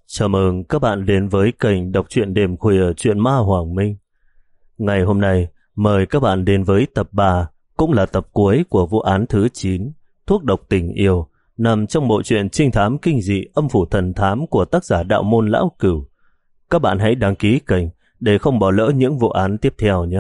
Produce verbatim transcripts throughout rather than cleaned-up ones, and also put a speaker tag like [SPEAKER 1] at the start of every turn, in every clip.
[SPEAKER 1] Chào mừng các bạn đến với kênh đọc truyện đêm khuya truyện ma Hoàng Minh. Ngày hôm nay, mời các bạn đến với tập ba, cũng là tập cuối của vụ án thứ chín, Thuốc độc tình yêu, nằm trong bộ truyện trinh thám kinh dị Âm phủ thần thám của tác giả Đạo Môn Lão Cửu. Các bạn hãy đăng ký kênh để không bỏ lỡ những vụ án tiếp theo nhé.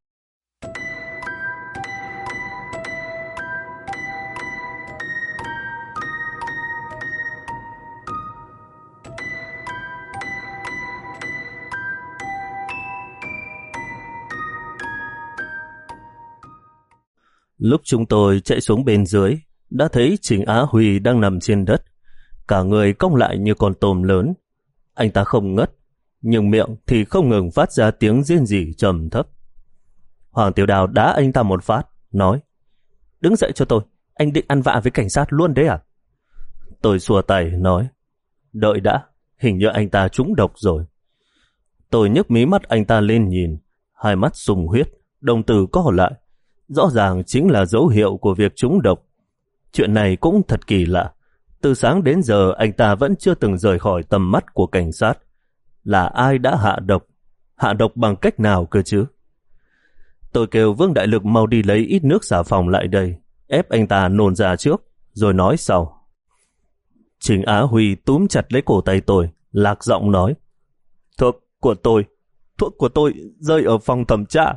[SPEAKER 1] Lúc chúng tôi chạy xuống bên dưới, đã thấy Trình Á Huy đang nằm trên đất, cả người cong lại như con tôm lớn. Anh ta không ngất, nhưng miệng thì không ngừng phát ra tiếng rên rỉ trầm thấp. Hoàng Tiểu Đào đá anh ta một phát, nói: "Đứng dậy cho tôi, anh định ăn vạ với cảnh sát luôn đấy à?" Tôi xua tay, nói: "Đợi đã, hình như anh ta trúng độc rồi." Tôi nhấc mí mắt anh ta lên nhìn, hai mắt sùng huyết, đồng tử co lại. Rõ ràng chính là dấu hiệu của việc trúng độc. Chuyện này cũng thật kỳ lạ. Từ sáng đến giờ anh ta vẫn chưa từng rời khỏi tầm mắt của cảnh sát. Là ai đã hạ độc? Hạ độc bằng cách nào cơ chứ? Tôi kêu Vương Đại Lực mau đi lấy ít nước xà phòng lại đây, ép anh ta nôn ra trước, rồi nói sau. Trình Á Huy túm chặt lấy cổ tay tôi, lạc giọng nói: "Thuốc của tôi, thuốc của tôi rơi ở phòng thẩm tra."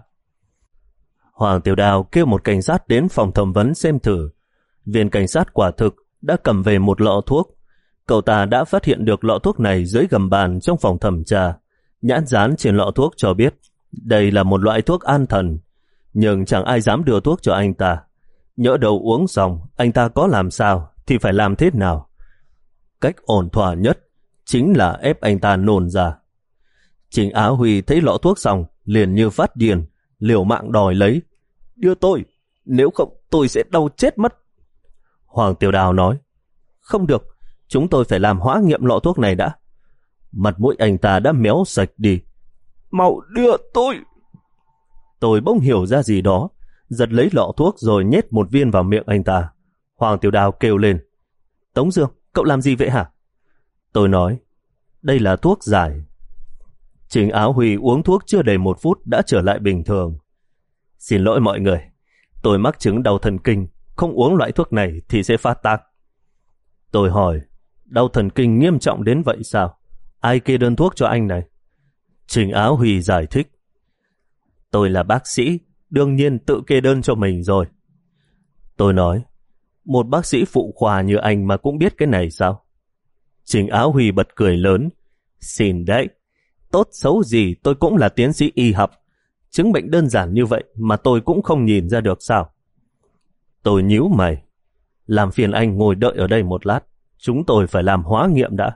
[SPEAKER 1] Hoàng Tiểu Đào kêu một cảnh sát đến phòng thẩm vấn xem thử. Viên cảnh sát quả thực đã cầm về một lọ thuốc. Cậu ta đã phát hiện được lọ thuốc này dưới gầm bàn trong phòng thẩm tra. Nhãn dán trên lọ thuốc cho biết đây là một loại thuốc an thần, nhưng chẳng ai dám đưa thuốc cho anh ta. Nhỡ đầu uống xong, anh ta có làm sao thì phải làm thế nào? Cách ổn thỏa nhất chính là ép anh ta nôn ra. Trình Á Huy thấy lọ thuốc xong liền như phát điên, liều mạng đòi lấy. "Đưa tôi, nếu không tôi sẽ đau chết mất." Hoàng Tiểu Đào nói: "Không được, chúng tôi phải làm hóa nghiệm lọ thuốc này đã." Mặt mũi anh ta đã méo sạch đi. "Mau đưa tôi." Tôi bỗng hiểu ra gì đó, giật lấy lọ thuốc rồi nhét một viên vào miệng anh ta. Hoàng Tiểu Đào kêu lên: "Tống Dương, cậu làm gì vậy hả?" Tôi nói: "Đây là thuốc giải." Trình Á Huy uống thuốc chưa đầy một phút đã trở lại bình thường. "Xin lỗi mọi người, tôi mắc chứng đau thần kinh, không uống loại thuốc này thì sẽ phát tác." Tôi hỏi: "Đau thần kinh nghiêm trọng đến vậy sao? Ai kê đơn thuốc cho anh này?" Trình Á Huy giải thích: "Tôi là bác sĩ, đương nhiên tự kê đơn cho mình rồi." Tôi nói: "Một bác sĩ phụ khoa như anh mà cũng biết cái này sao?" Trình Á Huy bật cười lớn: "Xin đấy, tốt xấu gì tôi cũng là tiến sĩ y học, chứng bệnh đơn giản như vậy mà tôi cũng không nhìn ra được sao?" Tôi nhíu mày: "Làm phiền anh ngồi đợi ở đây một lát, chúng tôi phải làm hóa nghiệm đã."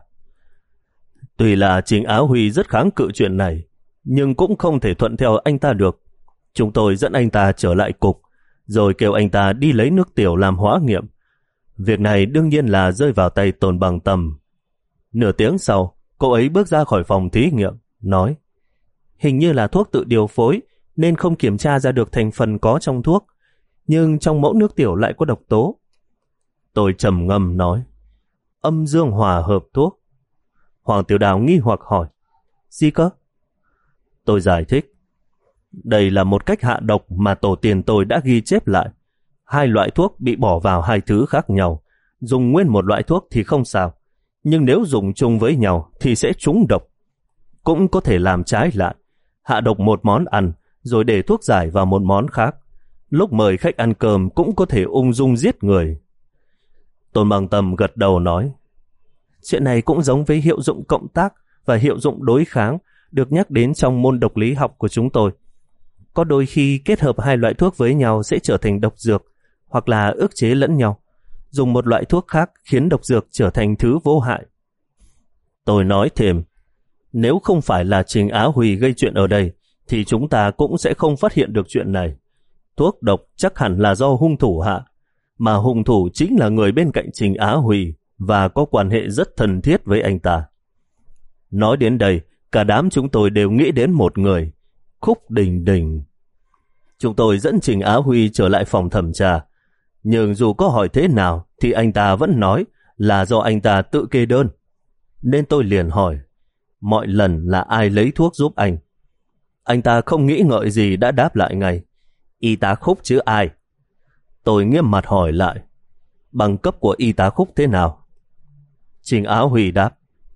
[SPEAKER 1] Tuy là Trình Á Huy rất kháng cự chuyện này, nhưng cũng không thể thuận theo anh ta được. Chúng tôi dẫn anh ta trở lại cục, rồi kêu anh ta đi lấy nước tiểu làm hóa nghiệm. Việc này đương nhiên là rơi vào tay Tôn Bằng Tâm. Nửa tiếng sau, cô ấy bước ra khỏi phòng thí nghiệm, nói: "Hình như là thuốc tự điều phối nên không kiểm tra ra được thành phần có trong thuốc, nhưng trong mẫu nước tiểu lại có độc tố." Tôi trầm ngâm nói: "Âm dương hòa hợp thuốc." Hoàng Tiểu Đào nghi hoặc hỏi: "Gì cơ?" Tôi giải thích: "Đây là một cách hạ độc mà tổ tiên tôi đã ghi chép lại. Hai loại thuốc bị bỏ vào hai thứ khác nhau. Dùng nguyên một loại thuốc thì không sao, nhưng nếu dùng chung với nhau thì sẽ trúng độc. Cũng có thể làm trái lại, hạ độc một món ăn rồi để thuốc giải vào một món khác. Lúc mời khách ăn cơm cũng có thể ung dung giết người." Tôn Bằng Tâm gật đầu nói: "Chuyện này cũng giống với hiệu dụng cộng tác và hiệu dụng đối kháng được nhắc đến trong môn độc lý học của chúng tôi. Có đôi khi kết hợp hai loại thuốc với nhau sẽ trở thành độc dược, hoặc là ức chế lẫn nhau. Dùng một loại thuốc khác khiến độc dược trở thành thứ vô hại." Tôi nói thêm: "Nếu không phải là Trình Á Huy gây chuyện ở đây, thì chúng ta cũng sẽ không phát hiện được chuyện này. Thuốc độc chắc hẳn là do hung thủ hạ, mà hung thủ chính là người bên cạnh Trình Á Huy và có quan hệ rất thân thiết với anh ta." Nói đến đây, cả đám chúng tôi đều nghĩ đến một người: Khúc Đình Đình. Chúng tôi dẫn Trình Á Huy trở lại phòng thẩm tra, nhưng dù có hỏi thế nào thì anh ta vẫn nói là do anh ta tự kê đơn. nên tôi liền hỏi mọi lần là ai lấy thuốc giúp anh. Anh ta không nghĩ ngợi gì đã đáp lại ngay, y tá Khúc chứ ai. Tôi nghiêm mặt hỏi lại, bằng cấp của y tá Khúc thế nào? Trình Á Huy đáp,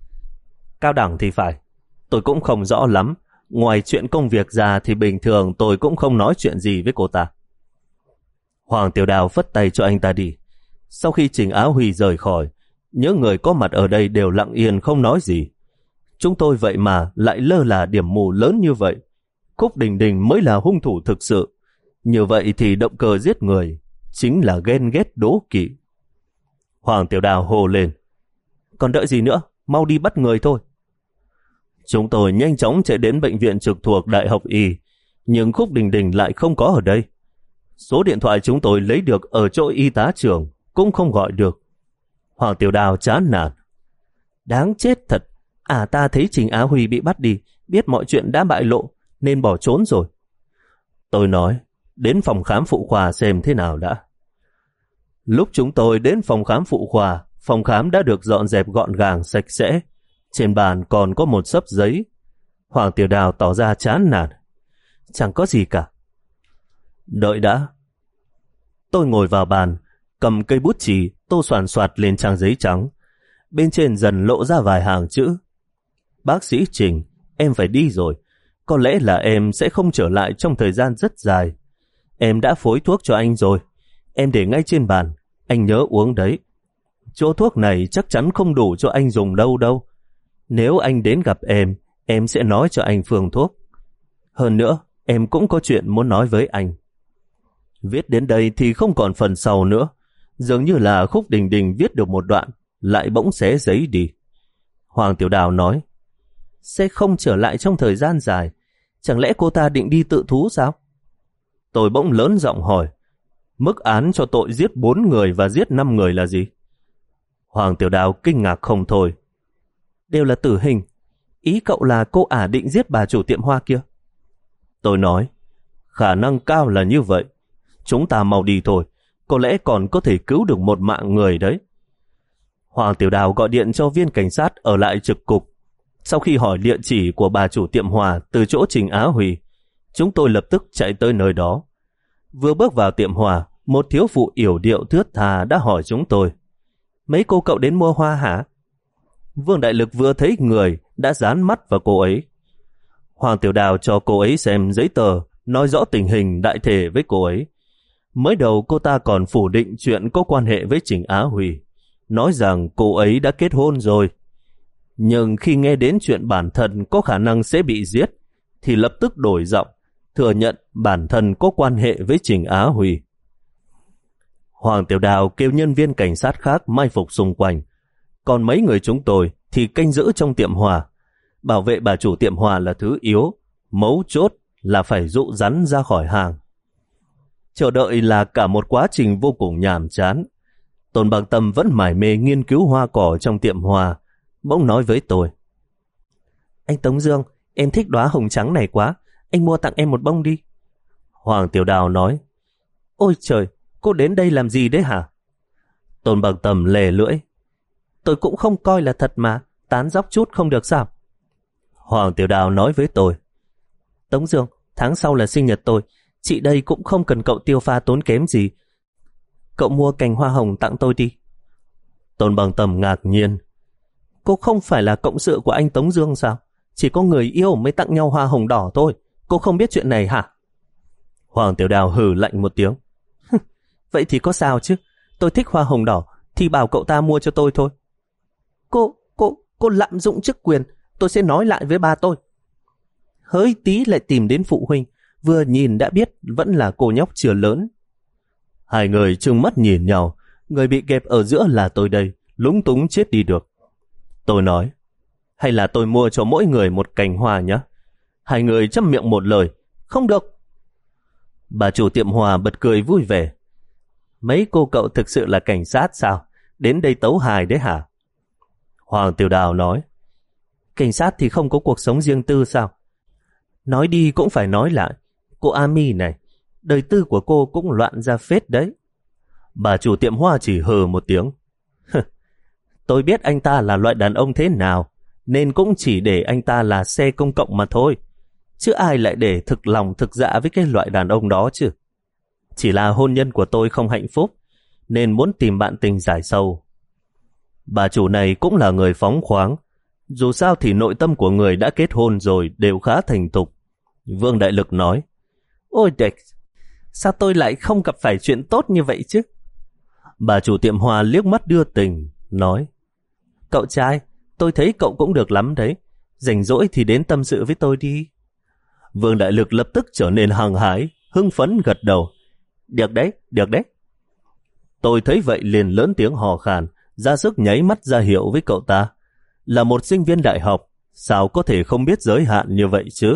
[SPEAKER 1] cao đẳng thì phải, tôi cũng không rõ lắm. Ngoài chuyện công việc ra thì bình thường tôi cũng không nói chuyện gì với cô ta. Hoàng Tiểu Đào phất tay cho anh ta đi. Sau khi Trình Á Huy rời khỏi, những người có mặt ở đây đều lặng yên không nói gì. Chúng tôi vậy mà lại lơ là điểm mù lớn như vậy. Khúc Đình Đình mới là hung thủ thực sự. Như vậy thì động cơ giết người chính là ghen ghét đố kỵ. Hoàng Tiểu Đào hô lên, còn đợi gì nữa, mau đi bắt người thôi. Chúng tôi nhanh chóng chạy đến bệnh viện trực thuộc Đại học Y, nhưng Khúc Đình Đình lại không có ở đây. Số điện thoại chúng tôi lấy được ở chỗ y tá trưởng cũng không gọi được. Hoàng Tiểu Đào chán nản, đáng chết thật, à ta thấy Trình Á Huy bị bắt đi, biết mọi chuyện đã bại lộ nên bỏ trốn rồi. Tôi nói, đến phòng khám phụ khoa xem thế nào đã. Lúc chúng tôi đến phòng khám phụ khoa, phòng khám đã được dọn dẹp gọn gàng sạch sẽ. Trên bàn còn có một xấp giấy. Hoàng Tiểu Đào tỏ ra chán nản, chẳng có gì cả. Đợi đã. Tôi ngồi vào bàn, cầm cây bút chì, tô soàn soạt lên trang giấy trắng. Bên trên dần lộ ra vài hàng chữ. Bác sĩ Trình, em phải đi rồi. Có lẽ là em sẽ không trở lại trong thời gian rất dài. Em đã phối thuốc cho anh rồi. Em để ngay trên bàn, anh nhớ uống đấy. Chỗ thuốc này chắc chắn không đủ cho anh dùng đâu đâu. Nếu anh đến gặp em, em sẽ nói cho anh phương thuốc. Hơn nữa, em cũng có chuyện muốn nói với anh. Viết đến đây thì không còn phần sau nữa. Dường như là Khúc Đình Đình viết được một đoạn, lại bỗng xé giấy đi. Hoàng Tiểu Đào nói, sẽ không trở lại trong thời gian dài. Chẳng lẽ cô ta định đi tự thú sao? Tôi bỗng lớn giọng hỏi, mức án cho tội giết bốn người và giết năm người là gì? Hoàng Tiểu Đào kinh ngạc không thôi. Đều là tử hình. Ý cậu là cô ả định giết bà chủ tiệm hoa kia? Tôi nói, khả năng cao là như vậy. Chúng ta mau đi thôi, có lẽ còn có thể cứu được một mạng người đấy. Hoàng Tiểu Đào gọi điện cho viên cảnh sát ở lại trực cục. Sau khi hỏi địa chỉ của bà chủ tiệm hoa từ chỗ Trình Á Huy, chúng tôi lập tức chạy tới nơi đó. Vừa bước vào tiệm hoa, một thiếu phụ yểu điệu thướt tha đã hỏi chúng tôi, mấy cô cậu đến mua hoa hả? Vương Đại Lực vừa thấy người đã dán mắt vào cô ấy. Hoàng Tiểu Đào cho cô ấy xem giấy tờ, nói rõ tình hình đại thể với cô ấy. Mới đầu cô ta còn phủ định chuyện có quan hệ với Trình Á Huy, nói rằng cô ấy đã kết hôn rồi. Nhưng khi nghe đến chuyện bản thân có khả năng sẽ bị giết, thì lập tức đổi giọng, thừa nhận bản thân có quan hệ với Trình Á Huy. Hoàng Tiểu Đào kêu nhân viên cảnh sát khác mai phục xung quanh, còn mấy người chúng tôi thì canh giữ trong tiệm hoa. Bảo vệ bà chủ tiệm hoa là thứ yếu, mấu chốt là phải dụ rắn ra khỏi hàng. Chờ đợi là cả một quá trình vô cùng nhàm chán. Tôn Bằng Tâm vẫn mải mê nghiên cứu hoa cỏ trong tiệm hoa, bỗng nói với tôi, anh Tống Dương, em thích đóa hồng trắng này quá, anh mua tặng em một bông đi. Hoàng Tiểu Đào nói, ôi trời, cô đến đây làm gì đấy hả? Tôn Bằng Tâm lè lưỡi, tôi cũng không coi là thật mà, tán dóc chút không được sao? Hoàng Tiểu Đào nói với tôi, Tống Dương, tháng sau là sinh nhật tôi, chị đây cũng không cần cậu tiêu pha tốn kém gì. Cậu mua cành hoa hồng tặng tôi đi. Tôn Bằng Tâm ngạc nhiên, cô không phải là cộng sự của anh Tống Dương sao? Chỉ có người yêu mới tặng nhau hoa hồng đỏ thôi, cô không biết chuyện này hả? Hoàng Tiểu Đào hừ lạnh một tiếng, vậy thì có sao chứ, tôi thích hoa hồng đỏ thì bảo cậu ta mua cho tôi thôi. Cô, cô, cô lạm dụng chức quyền, tôi sẽ nói lại với ba tôi. Hơi tí lại tìm đến phụ huynh, vừa nhìn đã biết vẫn là cô nhóc chưa lớn. Hai người trừng mắt nhìn nhau, người bị kẹp ở giữa là tôi đây, lúng túng chết đi được. Tôi nói, hay là tôi mua cho mỗi người một cành hoa nhé. Hai người chăm miệng một lời, không được. Bà chủ tiệm hoa bật cười vui vẻ, mấy cô cậu thực sự là cảnh sát sao? Đến đây tấu hài đấy hả? Hoàng Tiểu Đào nói, cảnh sát thì không có cuộc sống riêng tư sao? Nói đi cũng phải nói lại, cô Ami này, đời tư của cô cũng loạn ra phết đấy. Bà chủ tiệm hoa chỉ hừ một tiếng. Tôi biết anh ta là loại đàn ông thế nào, nên cũng chỉ để anh ta là xe công cộng mà thôi. Chứ ai lại để thực lòng thực dạ với cái loại đàn ông đó chứ. Chỉ là hôn nhân của tôi không hạnh phúc, nên muốn tìm bạn tình giải sầu. Bà chủ này cũng là người phóng khoáng. Dù sao thì nội tâm của người đã kết hôn rồi đều khá thành thục. Vương Đại Lực nói, ôi đệch, sao tôi lại không gặp phải chuyện tốt như vậy chứ? Bà chủ tiệm hoa liếc mắt đưa tình, nói, cậu trai, tôi thấy cậu cũng được lắm đấy. Rảnh rỗi thì đến tâm sự với tôi đi. Vương Đại Lực lập tức trở nên hăng hái, hưng phấn gật đầu. Được đấy, được đấy. Tôi thấy vậy liền lớn tiếng hò khàn, ra sức nháy mắt ra hiệu với cậu ta. Là một sinh viên đại học, sao có thể không biết giới hạn như vậy chứ?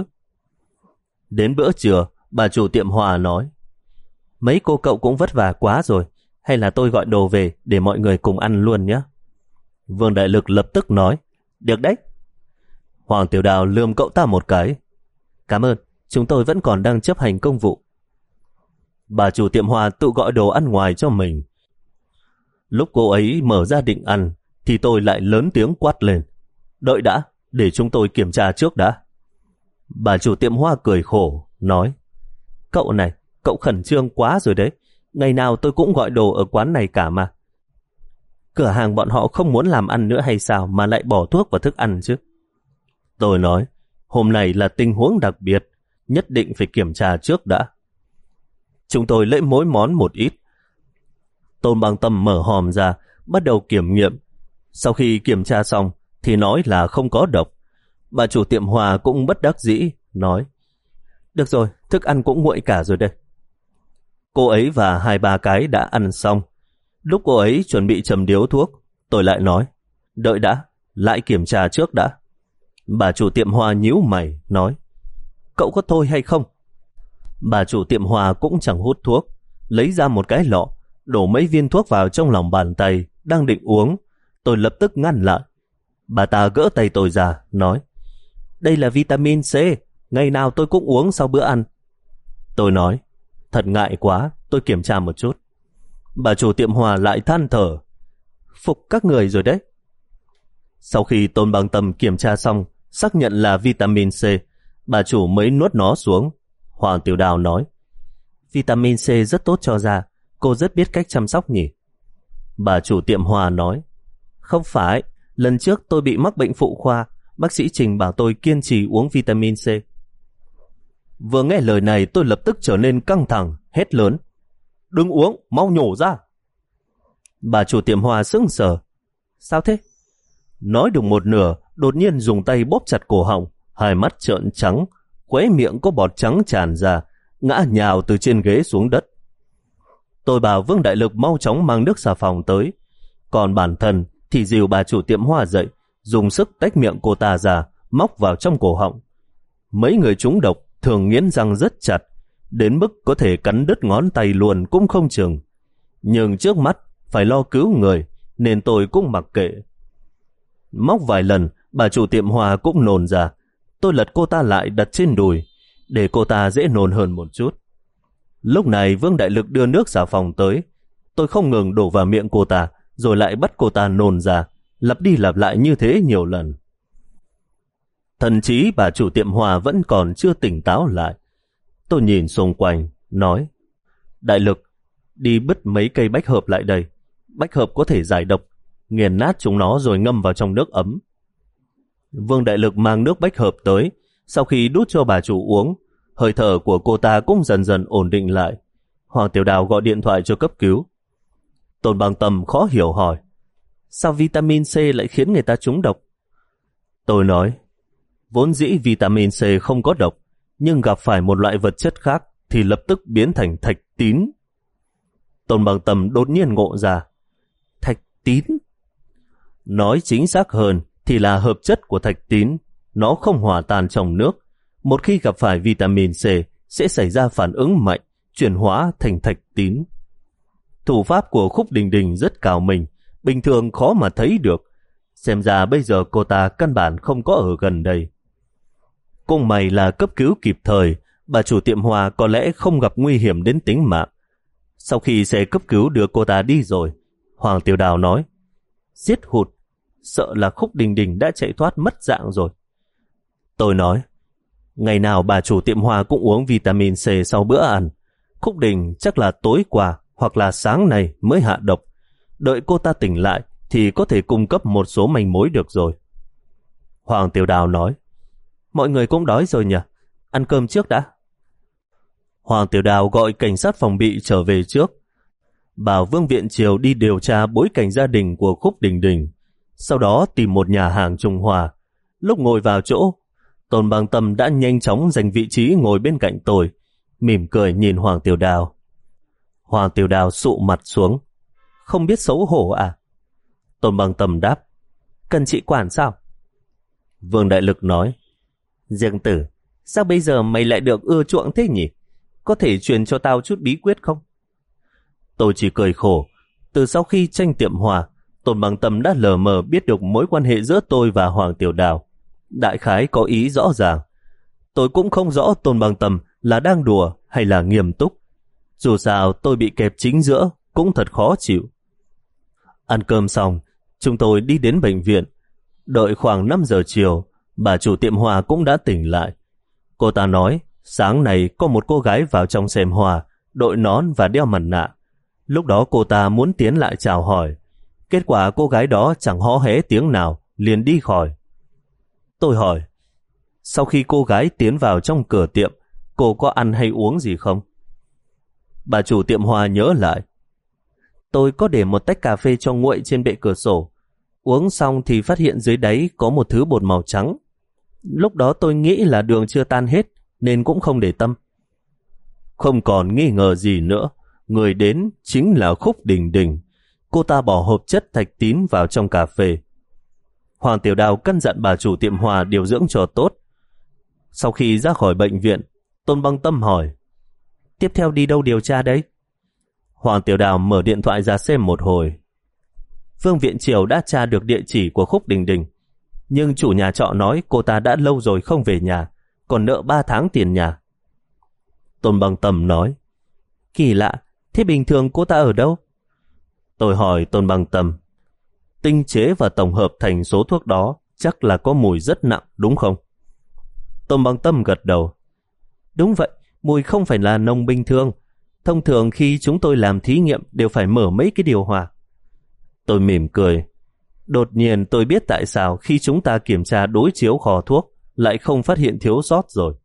[SPEAKER 1] Đến bữa trưa, bà chủ tiệm hoa nói, mấy cô cậu cũng vất vả quá rồi, hay là tôi gọi đồ về để mọi người cùng ăn luôn nhé. Vương Đại Lực lập tức nói, được đấy. Hoàng Tiểu Đào lườm cậu ta một cái. Cảm ơn, chúng tôi vẫn còn đang chấp hành công vụ. Bà chủ tiệm hoa tự gọi đồ ăn ngoài cho mình. Lúc cô ấy mở ra định ăn, thì tôi lại lớn tiếng quát lên. Đợi đã, để chúng tôi kiểm tra trước đã. Bà chủ tiệm hoa cười khổ, nói, cậu này, cậu khẩn trương quá rồi đấy. Ngày nào tôi cũng gọi đồ ở quán này cả mà. Cửa hàng bọn họ không muốn làm ăn nữa hay sao mà lại bỏ thuốc vào thức ăn chứ? Tôi nói, hôm nay là tình huống đặc biệt, nhất định phải kiểm tra trước đã. Chúng tôi lấy mỗi món một ít. Tôn Bằng Tâm mở hòm ra, bắt đầu kiểm nghiệm. Sau khi kiểm tra xong thì nói là không có độc. Bà chủ tiệm hoa cũng bất đắc dĩ, nói, được rồi, thức ăn cũng nguội cả rồi đây. Cô ấy và hai ba cái đã ăn xong. Lúc cô ấy chuẩn bị châm điếu thuốc, tôi lại nói, đợi đã, lại kiểm tra trước đã. Bà chủ tiệm hoa nhíu mày, nói, cậu có thôi hay không? Bà chủ tiệm hoa cũng chẳng hút thuốc, lấy ra một cái lọ, đổ mấy viên thuốc vào trong lòng bàn tay, đang định uống. Tôi lập tức ngăn lại. Bà ta gỡ tay tôi ra, nói, đây là vitamin C, ngày nào tôi cũng uống sau bữa ăn. Tôi nói, thật ngại quá, tôi kiểm tra một chút. Bà chủ tiệm hoa lại than thở, phục các người rồi đấy. Sau khi Tôn Bằng Tâm kiểm tra xong, xác nhận là vitamin C, bà chủ mới nuốt nó xuống. Hoàng Tiểu Đào nói, vitamin C rất tốt cho da, cô rất biết cách chăm sóc nhỉ? Bà chủ tiệm hoa nói, không phải, lần trước tôi bị mắc bệnh phụ khoa, bác sĩ Trình bảo tôi kiên trì uống vitamin C. Vừa nghe lời này tôi lập tức trở nên căng thẳng, hét lớn, đừng uống, mau nhổ ra. Bà chủ tiệm hoa sững sờ, sao thế? Nói được một nửa, đột nhiên dùng tay bóp chặt cổ họng, hai mắt trợn trắng, khóe miệng có bọt trắng tràn ra, ngã nhào từ trên ghế xuống đất. Tôi bảo Vương Đại Lực mau chóng mang nước xà phòng tới, còn bản thân thì dìu bà chủ tiệm hoa dậy, dùng sức tách miệng cô ta ra, móc vào trong cổ họng. Mấy người trúng độc thường nghiến răng rất chặt, đến mức có thể cắn đứt ngón tay luôn cũng không chừng. Nhưng trước mắt phải lo cứu người, nên tôi cũng mặc kệ. Móc vài lần, bà chủ tiệm hoa cũng nôn ra. Tôi lật cô ta lại đặt trên đùi, để cô ta dễ nôn hơn một chút. Lúc này Vương Đại Lực đưa nước xà phòng tới. Tôi không ngừng đổ vào miệng cô ta, rồi lại bắt cô ta nôn ra, lặp đi lặp lại như thế nhiều lần. Thậm chí bà chủ tiệm hoa vẫn còn chưa tỉnh táo lại. Tôi nhìn xung quanh, nói, Đại Lực, đi bứt mấy cây bách hợp lại đây. Bách hợp có thể giải độc, nghiền nát chúng nó rồi ngâm vào trong nước ấm. Vương Đại Lực mang nước bách hợp tới. Sau khi đút cho bà chủ uống, hơi thở của cô ta cũng dần dần ổn định lại. Hoàng Tiểu Đào gọi điện thoại cho cấp cứu. Tôn Bằng Tâm khó hiểu hỏi, sao vitamin C lại khiến người ta trúng độc? Tôi nói, vốn dĩ vitamin C không có độc, nhưng gặp phải một loại vật chất khác thì lập tức biến thành thạch tín. Tôn Bằng Tâm đột nhiên ngộ ra, thạch tín? Nói chính xác hơn thì là hợp chất của thạch tín. Nó không hòa tan trong nước. Một khi gặp phải vitamin C sẽ xảy ra phản ứng mạnh, chuyển hóa thành thạch tín. Thủ pháp của Khúc Đình Đình rất cao minh, bình thường khó mà thấy được. Xem ra bây giờ cô ta căn bản không có ở gần đây. Cũng may là cấp cứu kịp thời, bà chủ tiệm hoa có lẽ không gặp nguy hiểm đến tính mạng. Sau khi xe cấp cứu đưa cô ta đi rồi, Hoàng Tiểu Đào nói, giết hụt, sợ là Khúc Đình Đình đã chạy thoát mất dạng rồi. Tôi nói, ngày nào bà chủ tiệm hoa cũng uống vitamin C sau bữa ăn. Khúc Đình chắc là tối qua hoặc là sáng nay mới hạ độc. Đợi cô ta tỉnh lại thì có thể cung cấp một số manh mối được rồi. Hoàng Tiểu Đào nói, mọi người cũng đói rồi nhỉ, ăn cơm trước đã. Hoàng Tiểu Đào gọi cảnh sát phòng bị trở về trước, bảo Vương Viện Triều đi điều tra bối cảnh gia đình của Khúc Đình Đình, sau đó tìm một nhà hàng trung hòa. Lúc ngồi vào chỗ, Tôn Bằng Tâm đã nhanh chóng giành vị trí ngồi bên cạnh tôi, mỉm cười nhìn Hoàng Tiểu Đào. Hoàng Tiểu Đào sụ mặt xuống, không biết xấu hổ à? Tôn Bằng Tâm đáp, cần chị quản sao? Vương Đại Lực nói, Dương Tử, sao bây giờ mày lại được ưa chuộng thế nhỉ? Có thể truyền cho tao chút bí quyết không? Tôi chỉ cười khổ. Từ sau khi tranh tiệm hòa, Tôn Bằng Tâm đã lờ mờ biết được mối quan hệ giữa tôi và Hoàng Tiểu Đào. Đại khái có ý rõ ràng. Tôi cũng không rõ Tôn Bằng Tâm là đang đùa hay là nghiêm túc. Dù sao tôi bị kẹp chính giữa cũng thật khó chịu. Ăn cơm xong, chúng tôi đi đến bệnh viện. Đợi khoảng năm giờ chiều, bà chủ tiệm hoa cũng đã tỉnh lại. Cô ta nói sáng nay có một cô gái vào trong xem hoa, đội nón và đeo mặt nạ. Lúc đó cô ta muốn tiến lại chào hỏi. Kết quả cô gái đó chẳng hó hé tiếng nào, liền đi khỏi. Tôi hỏi, sau khi cô gái tiến vào trong cửa tiệm, cô có ăn hay uống gì không? Bà chủ tiệm hoa nhớ lại. Tôi có để một tách cà phê cho nguội trên bệ cửa sổ. Uống xong thì phát hiện dưới đáy có một thứ bột màu trắng. Lúc đó tôi nghĩ là đường chưa tan hết, nên cũng không để tâm. Không còn nghi ngờ gì nữa, người đến chính là Khúc Đình Đình. Cô ta bỏ hộp chất thạch tín vào trong cà phê. Hoàng Tiểu Đào căn dặn bà chủ tiệm hoa điều dưỡng cho tốt. Sau khi ra khỏi bệnh viện, Tôn Băng Tâm hỏi, tiếp theo đi đâu điều tra đấy? Hoàng Tiểu Đào mở điện thoại ra xem một hồi. Vương Viện Triều đã tra được địa chỉ của Khúc Đình Đình, nhưng chủ nhà trọ nói cô ta đã lâu rồi không về nhà, còn nợ ba tháng tiền nhà. Tôn Băng Tâm nói, kỳ lạ, thế bình thường cô ta ở đâu? Tôi hỏi Tôn Băng Tâm, tinh chế và tổng hợp thành số thuốc đó chắc là có mùi rất nặng đúng không? Tôn Băng Tâm gật đầu. Đúng vậy, mùi không phải là nồng bình thường. Thông thường khi chúng tôi làm thí nghiệm đều phải mở mấy cái điều hòa. Tôi mỉm cười. Đột nhiên tôi biết tại sao khi chúng ta kiểm tra đối chiếu kho thuốc lại không phát hiện thiếu sót rồi.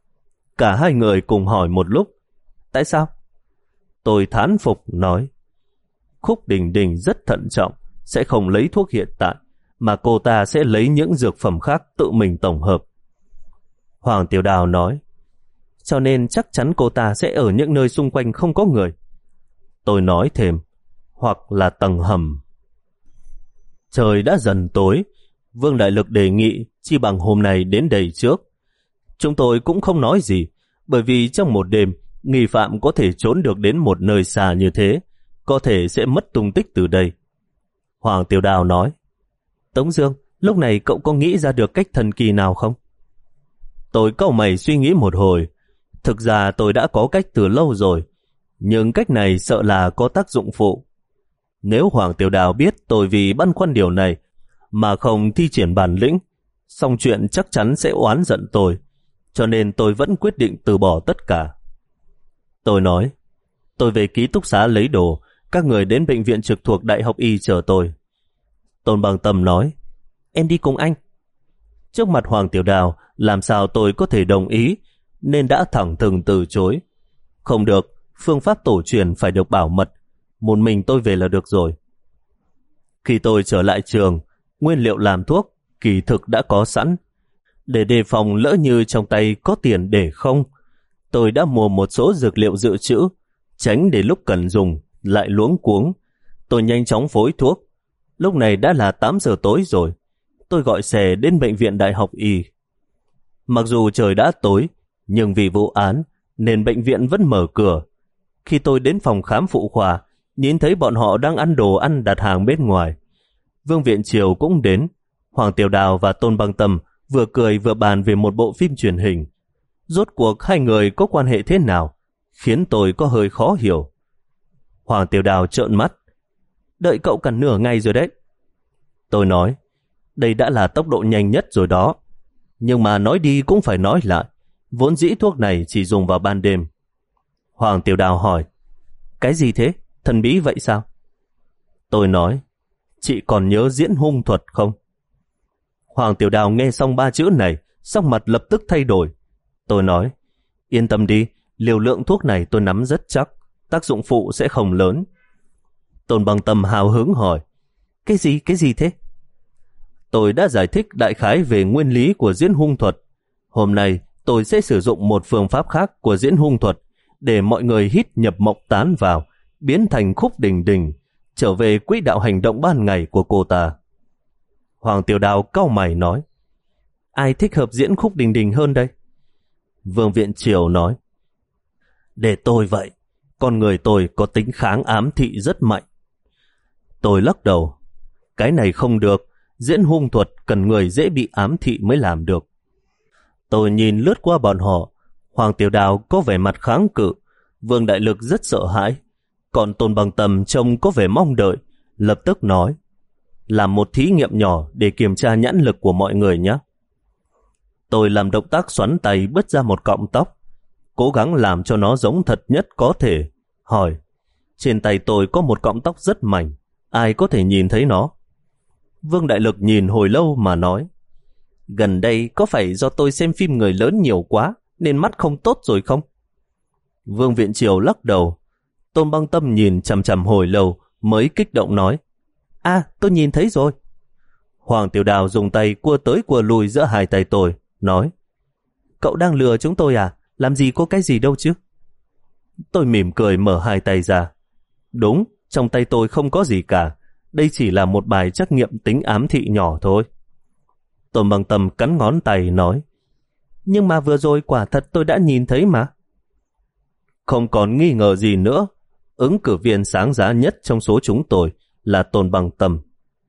[SPEAKER 1] Cả hai người cùng hỏi một lúc. Tại sao? Tôi thán phục nói, Khúc Đình Đình rất thận trọng, sẽ không lấy thuốc hiện tại, mà cô ta sẽ lấy những dược phẩm khác tự mình tổng hợp. Hoàng Tiểu Đào nói, cho nên chắc chắn cô ta sẽ ở những nơi xung quanh không có người. Tôi nói thêm, hoặc là tầng hầm. Trời đã dần tối, Vương Đại Lực đề nghị chi bằng hôm nay đến đây trước. Chúng tôi cũng không nói gì, bởi vì trong một đêm, nghi phạm có thể trốn được đến một nơi xa như thế, có thể sẽ mất tung tích từ đây. Hoàng Tiểu Đào nói, Tống Dương, lúc này cậu có nghĩ ra được cách thần kỳ nào không? Tôi cau mày suy nghĩ một hồi. Thực ra tôi đã có cách từ lâu rồi, nhưng cách này sợ là có tác dụng phụ. Nếu Hoàng Tiểu Đào biết tôi vì băn khoăn điều này mà không thi triển bản lĩnh, xong chuyện chắc chắn sẽ oán giận tôi, cho nên tôi vẫn quyết định từ bỏ tất cả. Tôi nói, tôi về ký túc xá lấy đồ, các người đến bệnh viện trực thuộc Đại học Y chờ tôi. Tôn Bằng Tâm nói, em đi cùng anh. Trước mặt Hoàng Tiểu Đào, làm sao tôi có thể đồng ý, nên đã thẳng thừng từ chối. Không được, phương pháp tổ truyền phải được bảo mật, một mình tôi về là được rồi. Khi tôi trở lại trường, nguyên liệu làm thuốc kỳ thực đã có sẵn. Để đề phòng lỡ như trong tay có tiền để không, tôi đã mua một số dược liệu dự trữ, tránh để lúc cần dùng lại luống cuống. Tôi nhanh chóng phối thuốc. Lúc này đã là tám giờ tối rồi. Tôi gọi xe đến bệnh viện Đại học Y. Mặc dù trời đã tối, nhưng vì vụ án nên bệnh viện vẫn mở cửa. Khi tôi đến phòng khám phụ khoa, nhìn thấy bọn họ đang ăn đồ ăn đặt hàng bên ngoài. Vương Viện Triều cũng đến. Hoàng Tiểu Đào và Tôn Băng Tâm vừa cười vừa bàn về một bộ phim truyền hình. Rốt cuộc hai người có quan hệ thế nào, khiến tôi có hơi khó hiểu. Hoàng Tiểu Đào trợn mắt. Đợi cậu cả nửa ngày rồi đấy. Tôi nói, Đây đã là tốc độ nhanh nhất rồi đó. Nhưng mà nói đi cũng phải nói lại, vốn dĩ thuốc này chỉ dùng vào ban đêm. Hoàng Tiểu Đào hỏi, cái gì thế? Thần bí vậy sao? Tôi nói, chị còn nhớ diễn hung thuật không? Hoàng Tiểu Đào nghe xong ba chữ này, sắc mặt lập tức thay đổi. Tôi nói, yên tâm đi, liều lượng thuốc này tôi nắm rất chắc, tác dụng phụ sẽ không lớn. Tôn Bằng Tâm hào hứng hỏi, cái gì, cái gì thế? Tôi đã giải thích đại khái về nguyên lý của diễn hung thuật. Hôm nay tôi sẽ sử dụng một phương pháp khác của diễn hung thuật để mọi người hít nhập mộng tán vào, biến thành Khúc Đình Đình, trở về quỹ đạo hành động ban ngày của cô ta. Hoàng Tiểu Đào cau mày nói, ai thích hợp diễn Khúc Đình Đình hơn đây? Vương Viện Triều nói, để tôi vậy, con người tôi có tính kháng ám thị rất mạnh. Tôi lắc đầu, cái này không được, diễn hung thuật cần người dễ bị ám thị mới làm được. Tôi nhìn lướt qua bọn họ, Hoàng Tiểu Đào có vẻ mặt kháng cự, Vương Đại Lực rất sợ hãi, còn Tôn Bằng Tâm trông có vẻ mong đợi, lập tức nói, làm một thí nghiệm nhỏ để kiểm tra nhãn lực của mọi người nhé. Tôi làm động tác xoắn tay bứt ra một cọng tóc, cố gắng làm cho nó giống thật nhất có thể, hỏi, trên tay tôi có một cọng tóc rất mảnh, ai có thể nhìn thấy nó? Vương Đại Lực nhìn hồi lâu mà nói, gần đây có phải do tôi xem phim người lớn nhiều quá nên mắt không tốt rồi không? Vương Viện Triều lắc đầu. Tôn Băng Tâm nhìn chằm chằm hồi lâu mới kích động nói, à, tôi nhìn thấy rồi. Hoàng Tiểu Đào dùng tay cua tới cua lui giữa hai tay tôi, nói, cậu đang lừa chúng tôi à? Làm gì có cái gì đâu chứ? Tôi mỉm cười mở hai tay ra. Đúng, trong tay tôi không có gì cả. Đây chỉ là một bài trắc nghiệm tính ám thị nhỏ thôi. Tôn Băng Tâm cắn ngón tay nói, nhưng mà vừa rồi quả thật tôi đã nhìn thấy mà. Không còn nghi ngờ gì nữa, ứng cử viên sáng giá nhất trong số chúng tôi là Tôn Băng Tâm.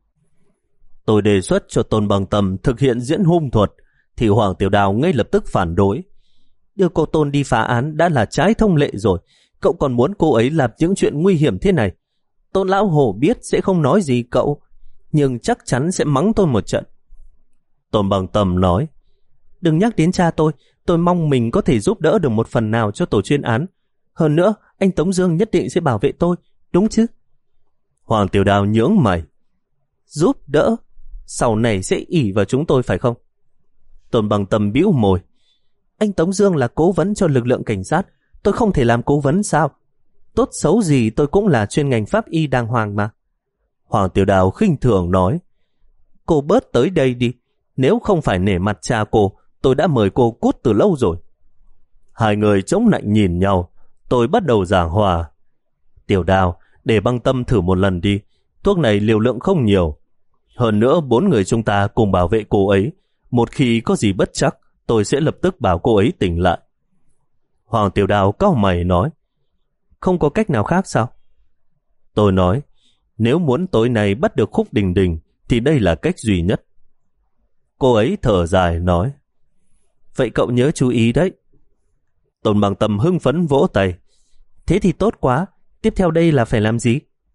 [SPEAKER 1] Tôi đề xuất cho Tôn Băng Tâm thực hiện diễn hung thuật, thì Hoàng Tiểu Đào ngay lập tức phản đối. Đưa cô Tôn đi phá án đã là trái thông lệ rồi, cậu còn muốn cô ấy làm những chuyện nguy hiểm thế này. Tôn Lão Hổ biết sẽ không nói gì cậu, nhưng chắc chắn sẽ mắng tôi một trận. Tôn Băng Tâm nói, đừng nhắc đến cha tôi, tôi mong mình có thể giúp đỡ được một phần nào cho tổ chuyên án. Hơn nữa, anh Tống Dương nhất định sẽ bảo vệ tôi, đúng chứ? Hoàng Tiểu Đào nhướng mày, giúp đỡ? Sau này sẽ ỷ vào chúng tôi phải không? Tôn Băng Tâm bĩu môi, anh Tống Dương là cố vấn cho lực lượng cảnh sát, tôi không thể làm cố vấn sao? Tốt xấu gì tôi cũng là chuyên ngành pháp y đàng hoàng mà. Hoàng Tiểu Đào khinh thường nói, cô bớt tới đây đi, nếu không phải nể mặt cha cô, tôi đã mời cô cút từ lâu rồi. Hai người chống lạnh nhìn nhau, tôi bắt đầu giảng hòa. Tiểu Đào, để Băng Tâm thử một lần đi, thuốc này liều lượng không nhiều. Hơn nữa bốn người chúng ta cùng bảo vệ cô ấy, một khi có gì bất chắc, tôi sẽ lập tức bảo cô ấy tỉnh lại. Hoàng Tiểu Đào cau mày nói, không có cách nào khác sao? Tôi nói, nếu muốn tối nay bắt được Khúc Đình Đình thì đây là cách duy nhất. Cô ấy thở dài nói, vậy cậu nhớ chú ý đấy. Tôn Bằng Tâm hưng phấn vỗ tay, thế thì tốt quá, tiếp theo đây là phải làm gì?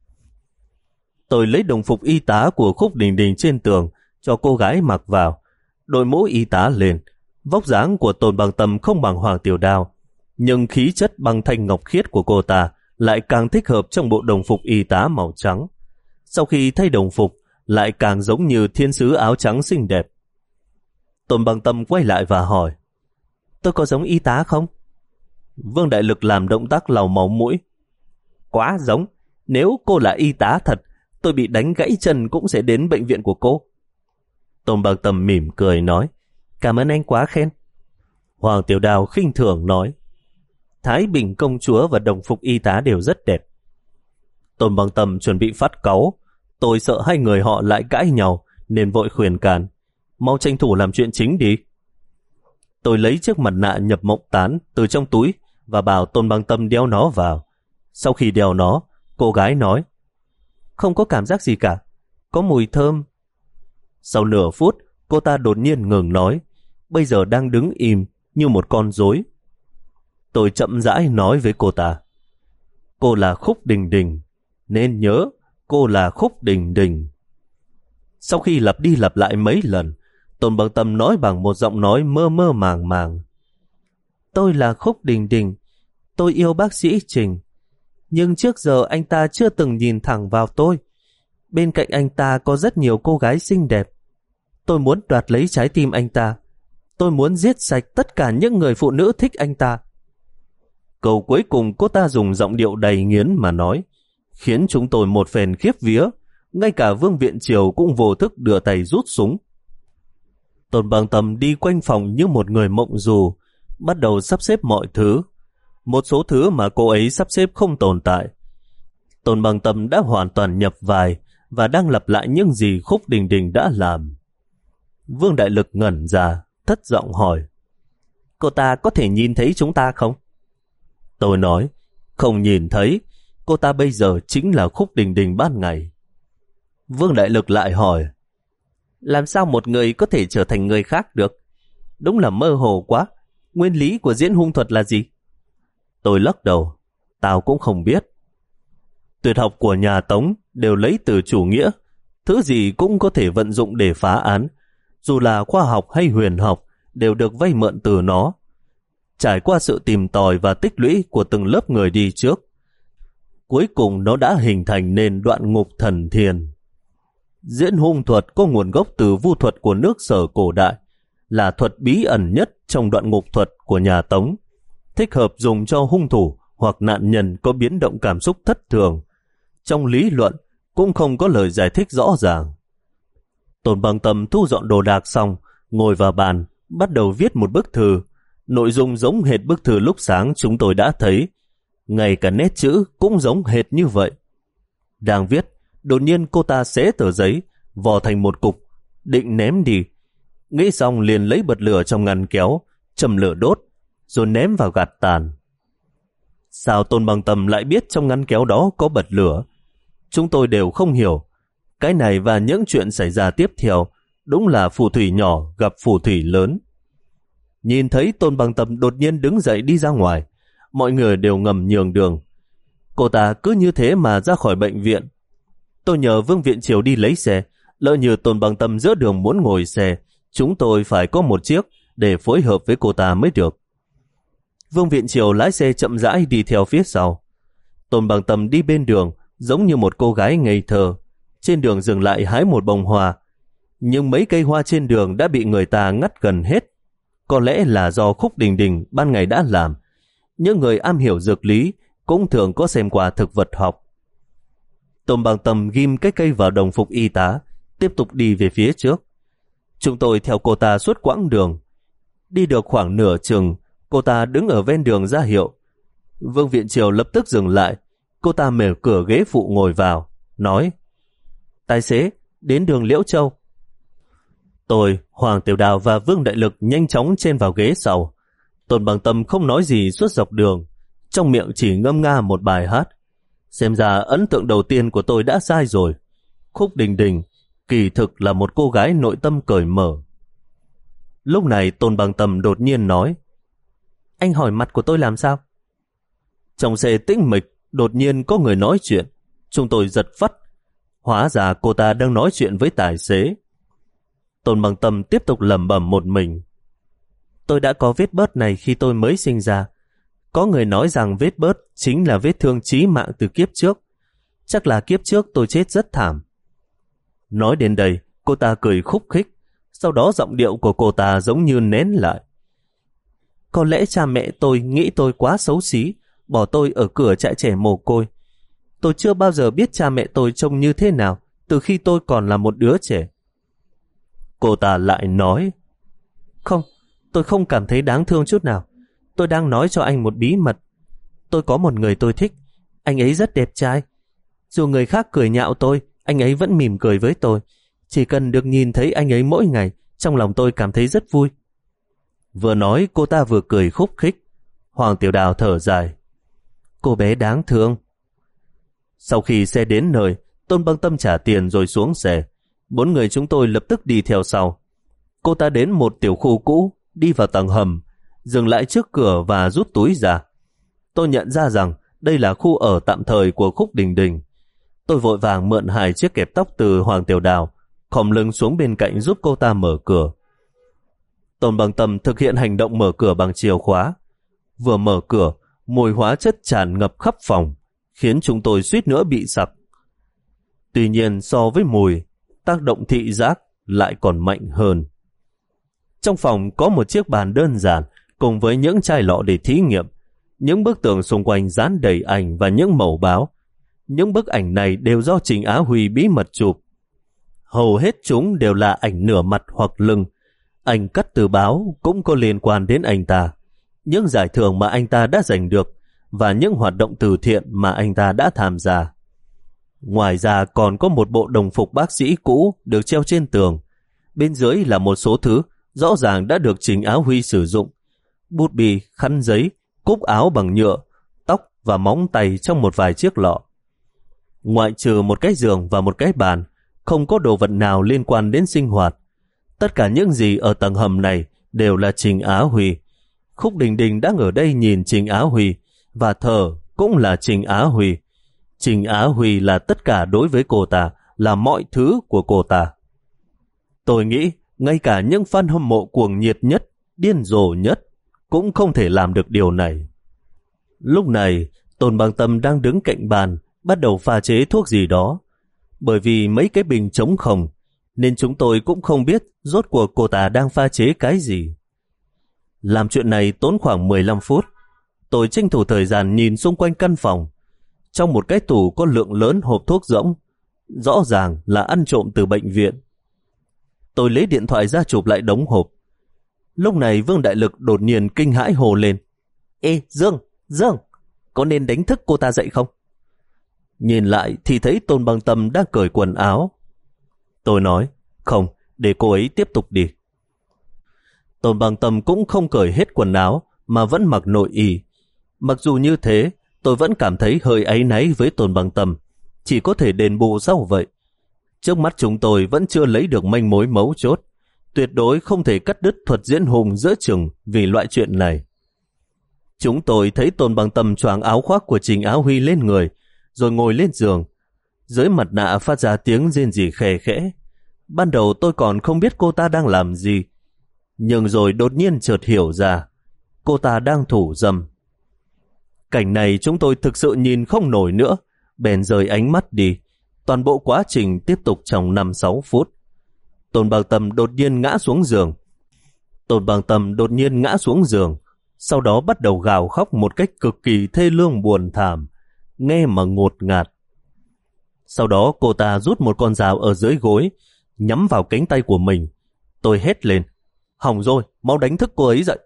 [SPEAKER 1] Tôi lấy đồng phục y tá của Khúc Đình Đình trên tường cho cô gái mặc vào, đội mũ y tá lên. Vóc dáng của Tôn Bằng Tâm không bằng Hoàng Tiểu Đào, nhưng khí chất băng thanh ngọc khiết của cô ta lại càng thích hợp trong bộ đồng phục y tá màu trắng. Sau khi thay đồng phục, lại càng giống như thiên sứ áo trắng xinh đẹp. Tôn Bằng Tâm quay lại và hỏi, tôi có giống y tá không? Vương Đại Lực làm động tác lau máu mũi. Quá giống, nếu cô là y tá thật, tôi bị đánh gãy chân cũng sẽ đến bệnh viện của cô. Tôn Bằng Tâm mỉm cười nói, cảm ơn anh quá khen. Hoàng Tiểu Đào khinh thường nói, Thái Bình công chúa và đồng phục y tá đều rất đẹp. Tôn Bằng Tâm chuẩn bị phát cáu, tôi sợ hai người họ lại cãi nhau nên vội khuyên can, mau tranh thủ làm chuyện chính đi. Tôi lấy chiếc mặt nạ nhập mộng tán từ trong túi và bảo Tôn Bằng Tâm đeo nó vào. Sau khi đeo nó, cô gái nói, không có cảm giác gì cả, có mùi thơm. Sau nửa phút, cô ta đột nhiên ngừng nói, bây giờ đang đứng im như một con rối. Tôi chậm rãi nói với cô ta, cô là Khúc Đình Đình, nên nhớ cô là Khúc Đình Đình. Sau khi lặp đi lặp lại mấy lần, Tôn Băng Tâm nói bằng một giọng nói mơ mơ màng màng. Tôi là Khúc Đình Đình, tôi yêu bác sĩ Trình. Nhưng trước giờ anh ta chưa từng nhìn thẳng vào tôi. Bên cạnh anh ta có rất nhiều cô gái xinh đẹp. Tôi muốn đoạt lấy trái tim anh ta. Tôi muốn giết sạch tất cả những người phụ nữ thích anh ta. Câu cuối cùng cô ta dùng giọng điệu đầy nghiến mà nói, khiến chúng tôi một phen khiếp vía. Ngay cả Vương Viện Triều cũng vô thức đưa tay rút súng. Tôn Băng Tâm đi quanh phòng như một người mộng du, bắt đầu sắp xếp mọi thứ. Một số thứ mà cô ấy sắp xếp không tồn tại. Tôn Băng Tâm đã hoàn toàn nhập vai và đang lặp lại những gì Khúc Đình Đình đã làm. Vương Đại Lực ngẩn ra, thất giọng hỏi, cô ta có thể nhìn thấy chúng ta không? Tôi nói, không nhìn thấy, cô ta bây giờ chính là Khúc Đình Đình ban ngày. Vương Đại Lực lại hỏi, làm sao một người có thể trở thành người khác được? Đúng là mơ hồ quá. Nguyên lý của diễn hung thuật là gì? Tôi lắc đầu, tao cũng không biết. Tuyệt học của nhà Tống đều lấy từ chủ nghĩa, thứ gì cũng có thể vận dụng để phá án, dù là khoa học hay huyền học đều được vay mượn từ nó. Trải qua sự tìm tòi và tích lũy của từng lớp người đi trước, cuối cùng nó đã hình thành nên đoạn ngục thần thiền. Diễn hung thuật có nguồn gốc từ vu thuật của nước Sở cổ đại, là thuật bí ẩn nhất trong đoạn ngục thuật của nhà Tống, thích hợp dùng cho hung thủ hoặc nạn nhân có biến động cảm xúc thất thường. Trong lý luận cũng không có lời giải thích rõ ràng. Tôn Băng Tâm thu dọn đồ đạc xong, ngồi vào bàn, bắt đầu viết một bức thư. Nội dung giống hệt bức thư lúc sáng chúng tôi đã thấy, ngay cả nét chữ cũng giống hệt như vậy. Đang viết, đột nhiên cô ta xé tờ giấy, vò thành một cục, định ném đi. Nghĩ xong liền lấy bật lửa trong ngăn kéo, châm lửa đốt, rồi ném vào gạt tàn. Sao Tôn Băng Tâm lại biết trong ngăn kéo đó có bật lửa? Chúng tôi đều không hiểu. Cái này và những chuyện xảy ra tiếp theo đúng là phù thủy nhỏ gặp phù thủy lớn. Nhìn thấy Tôn Băng Tâm đột nhiên đứng dậy đi ra ngoài, mọi người đều ngầm nhường đường. Cô ta cứ như thế mà ra khỏi bệnh viện. Tôi nhờ Vương Viện Triều đi lấy xe, lỡ như Tôn Băng Tâm giữa đường muốn ngồi xe, chúng tôi phải có một chiếc để phối hợp với cô ta mới được. Vương Viện Triều lái xe chậm rãi đi theo phía sau. Tôn Băng Tâm đi bên đường giống như một cô gái ngây thơ. Trên đường dừng lại hái một bông hoa, nhưng mấy cây hoa trên đường đã bị người ta ngắt gần hết. Có lẽ là do Khúc Đình Đình ban ngày đã làm. Những người am hiểu dược lý cũng thường có xem qua thực vật học. Tôn Băng Tâm ghim cái cây vào đồng phục y tá, tiếp tục đi về phía trước. Chúng tôi theo cô ta suốt quãng đường. Đi được khoảng nửa chừng, cô ta đứng ở ven đường ra hiệu. Vương Viện Triều lập tức dừng lại. Cô ta mở cửa ghế phụ ngồi vào, nói, tài xế, đến đường Liễu Châu. Tôi, Hoàng Tiểu Đào và Vương Đại Lực nhanh chóng chen vào ghế sau. Tôn Băng Tâm không nói gì suốt dọc đường, trong miệng chỉ ngâm nga một bài hát. Xem ra ấn tượng đầu tiên của tôi đã sai rồi. Khúc Đình Đình kỳ thực là một cô gái nội tâm cởi mở. Lúc này Tôn Băng Tâm đột nhiên nói, anh hỏi mặt của tôi làm sao? Trong xe tĩnh mịch, đột nhiên có người nói chuyện. Chúng tôi giật phắt. Hóa ra cô ta đang nói chuyện với tài xế. Tôn Băng Tâm tiếp tục lẩm bẩm một mình. Tôi đã có vết bớt này khi tôi mới sinh ra. Có người nói rằng vết bớt chính là vết thương chí mạng từ kiếp trước. Chắc là kiếp trước tôi chết rất thảm. Nói đến đây, cô ta cười khúc khích. Sau đó giọng điệu của cô ta giống như nén lại. Có lẽ cha mẹ tôi nghĩ tôi quá xấu xí, bỏ tôi ở cửa trại trẻ mồ côi. Tôi chưa bao giờ biết cha mẹ tôi trông như thế nào từ khi tôi còn là một đứa trẻ. Cô ta lại nói, không, tôi không cảm thấy đáng thương chút nào. Tôi đang nói cho anh một bí mật. Tôi có một người tôi thích. Anh ấy rất đẹp trai. Dù người khác cười nhạo tôi, anh ấy vẫn mỉm cười với tôi. Chỉ cần được nhìn thấy anh ấy mỗi ngày, trong lòng tôi cảm thấy rất vui. Vừa nói cô ta vừa cười khúc khích. Hoàng Tiểu Đào thở dài. Cô bé đáng thương. Sau khi xe đến nơi, Tôn Băng Tâm trả tiền rồi xuống xe. Bốn người chúng tôi lập tức đi theo sau. Cô ta đến một tiểu khu cũ, đi vào tầng hầm, dừng lại trước cửa và rút túi ra. Tôi nhận ra rằng đây là khu ở tạm thời của Khúc Đình Đình. Tôi vội vàng mượn hai chiếc kẹp tóc từ Hoàng Tiểu Đào, khom lưng xuống bên cạnh giúp cô ta mở cửa. Tôn Bằng Tâm thực hiện hành động mở cửa bằng chìa khóa. Vừa mở cửa, mùi hóa chất tràn ngập khắp phòng, khiến chúng tôi suýt nữa bị sặc. Tuy nhiên so với mùi, tác động thị giác lại còn mạnh hơn. Trong phòng có một chiếc bàn đơn giản cùng với những chai lọ để thí nghiệm. Những bức tường xung quanh dán đầy ảnh và những mẩu báo. Những bức ảnh này đều do Trình Á Huy bí mật chụp. Hầu hết chúng đều là ảnh nửa mặt hoặc lưng. Ảnh cắt từ báo cũng có liên quan đến anh ta. Những giải thưởng mà anh ta đã giành được và những hoạt động từ thiện mà anh ta đã tham gia. Ngoài ra còn có một bộ đồng phục bác sĩ cũ được treo trên tường. Bên dưới là một số thứ rõ ràng đã được Trình Á Huy sử dụng. Bút bi, khăn giấy, cúc áo bằng nhựa, tóc và móng tay trong một vài chiếc lọ. Ngoại trừ một cái giường và một cái bàn, không có đồ vật nào liên quan đến sinh hoạt. Tất cả những gì ở tầng hầm này đều là Trình Á Huy. Khúc Đình Đình đang ở đây nhìn Trình Á Huy, và thờ cũng là Trình Á Huy. Trình Á Huy là tất cả đối với cô ta, là mọi thứ của cô ta. Tôi nghĩ ngay cả những fan hâm mộ cuồng nhiệt nhất, điên rồ nhất cũng không thể làm được điều này. Lúc này, Tôn Bằng Tâm đang đứng cạnh bàn, bắt đầu pha chế thuốc gì đó. Bởi vì mấy cái bình trống không, nên chúng tôi cũng không biết rốt cuộc cô ta đang pha chế cái gì. Làm chuyện này tốn khoảng mười lăm phút. Tôi tranh thủ thời gian nhìn xung quanh căn phòng. Trong một cái tủ có lượng lớn hộp thuốc rỗng, rõ ràng là ăn trộm từ bệnh viện. Tôi lấy điện thoại ra chụp lại đống hộp. Lúc này Vương Đại Lực đột nhiên kinh hãi hồ lên. Ê Dương, Dương, có nên đánh thức cô ta dậy không? Nhìn lại thì thấy Tôn Bằng Tâm đang cởi quần áo. Tôi nói, không, để cô ấy tiếp tục đi. Tôn Bằng Tâm cũng không cởi hết quần áo mà vẫn mặc nội y. Mặc dù như thế, tôi vẫn cảm thấy hơi áy náy với Tôn Bằng Tâm, chỉ có thể đền bù sau vậy. Trước mắt chúng tôi vẫn chưa lấy được manh mối mấu chốt, tuyệt đối không thể cắt đứt thuật diễn hùng giữa chừng vì loại chuyện này. Chúng tôi thấy Tôn Bằng Tâm choàng áo khoác của Trình Á Huy lên người, rồi ngồi lên giường. Dưới mặt nạ phát ra tiếng rên rỉ khè khẽ. Ban đầu tôi còn không biết cô ta đang làm gì, nhưng rồi đột nhiên chợt hiểu ra, cô ta đang thủ dâm. Cảnh này chúng tôi thực sự nhìn không nổi nữa, bèn rời ánh mắt đi. Toàn bộ quá trình tiếp tục trong năm sáu phút. Tôn Bằng Tâm đột nhiên ngã xuống giường. Tôn Bằng Tâm đột nhiên ngã xuống giường, sau đó bắt đầu gào khóc một cách cực kỳ thê lương buồn thảm, nghe mà ngột ngạt. Sau đó cô ta rút một con dao ở dưới gối, nhắm vào cánh tay của mình. Tôi hét lên, hỏng rồi, mau đánh thức cô ấy dậy.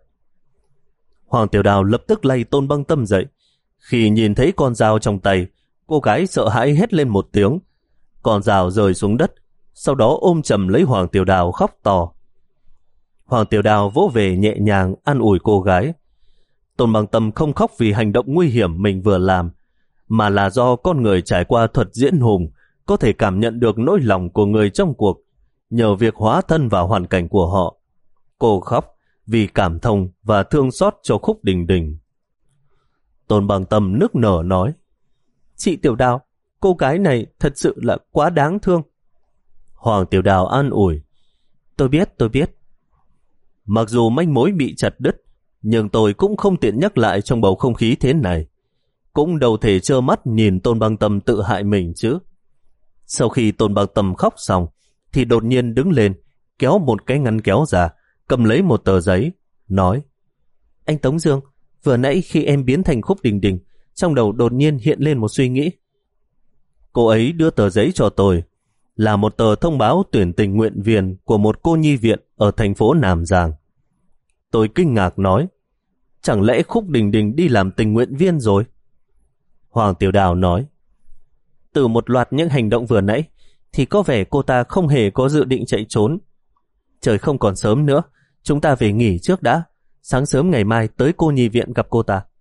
[SPEAKER 1] Hoàng Tiểu Đào lập tức lay Tôn Bằng Tâm dậy. Khi nhìn thấy con dao trong tay, cô gái sợ hãi hét lên một tiếng. Con dao rơi xuống đất, sau đó ôm chầm lấy Hoàng Tiểu Đào khóc to. Hoàng Tiểu Đào vỗ về nhẹ nhàng an ủi cô gái. Tôn Bằng Tâm không khóc vì hành động nguy hiểm mình vừa làm, mà là do con người trải qua thuật diễn hùng có thể cảm nhận được nỗi lòng của người trong cuộc nhờ việc hóa thân vào hoàn cảnh của họ. Cô khóc vì cảm thông và thương xót cho Khúc Đình Đình. Tôn Bằng Tâm nức nở nói, chị Tiểu Đào, cô gái này thật sự là quá đáng thương. Hoàng Tiểu Đào an ủi, tôi biết, tôi biết. Mặc dù manh mối bị chặt đứt, nhưng tôi cũng không tiện nhắc lại trong bầu không khí thế này. Cũng đâu thể trơ mắt nhìn Tôn Bằng Tâm tự hại mình chứ. Sau khi Tôn Bằng Tâm khóc xong, thì đột nhiên đứng lên, kéo một cái ngăn kéo ra, cầm lấy một tờ giấy, nói, anh Tống Dương, vừa nãy khi em biến thành Khúc Đình Đình, trong đầu đột nhiên hiện lên một suy nghĩ. Cô ấy đưa tờ giấy cho tôi, là một tờ thông báo tuyển tình nguyện viên của một cô nhi viện ở thành phố Nam Giang. Tôi kinh ngạc nói, chẳng lẽ Khúc Đình Đình đi làm tình nguyện viên rồi? Hoàng Tiểu Đào nói, từ một loạt những hành động vừa nãy thì có vẻ cô ta không hề có dự định chạy trốn. Trời không còn sớm nữa, chúng ta về nghỉ trước đã, sáng sớm ngày mai tới cô nhi viện gặp cô ta.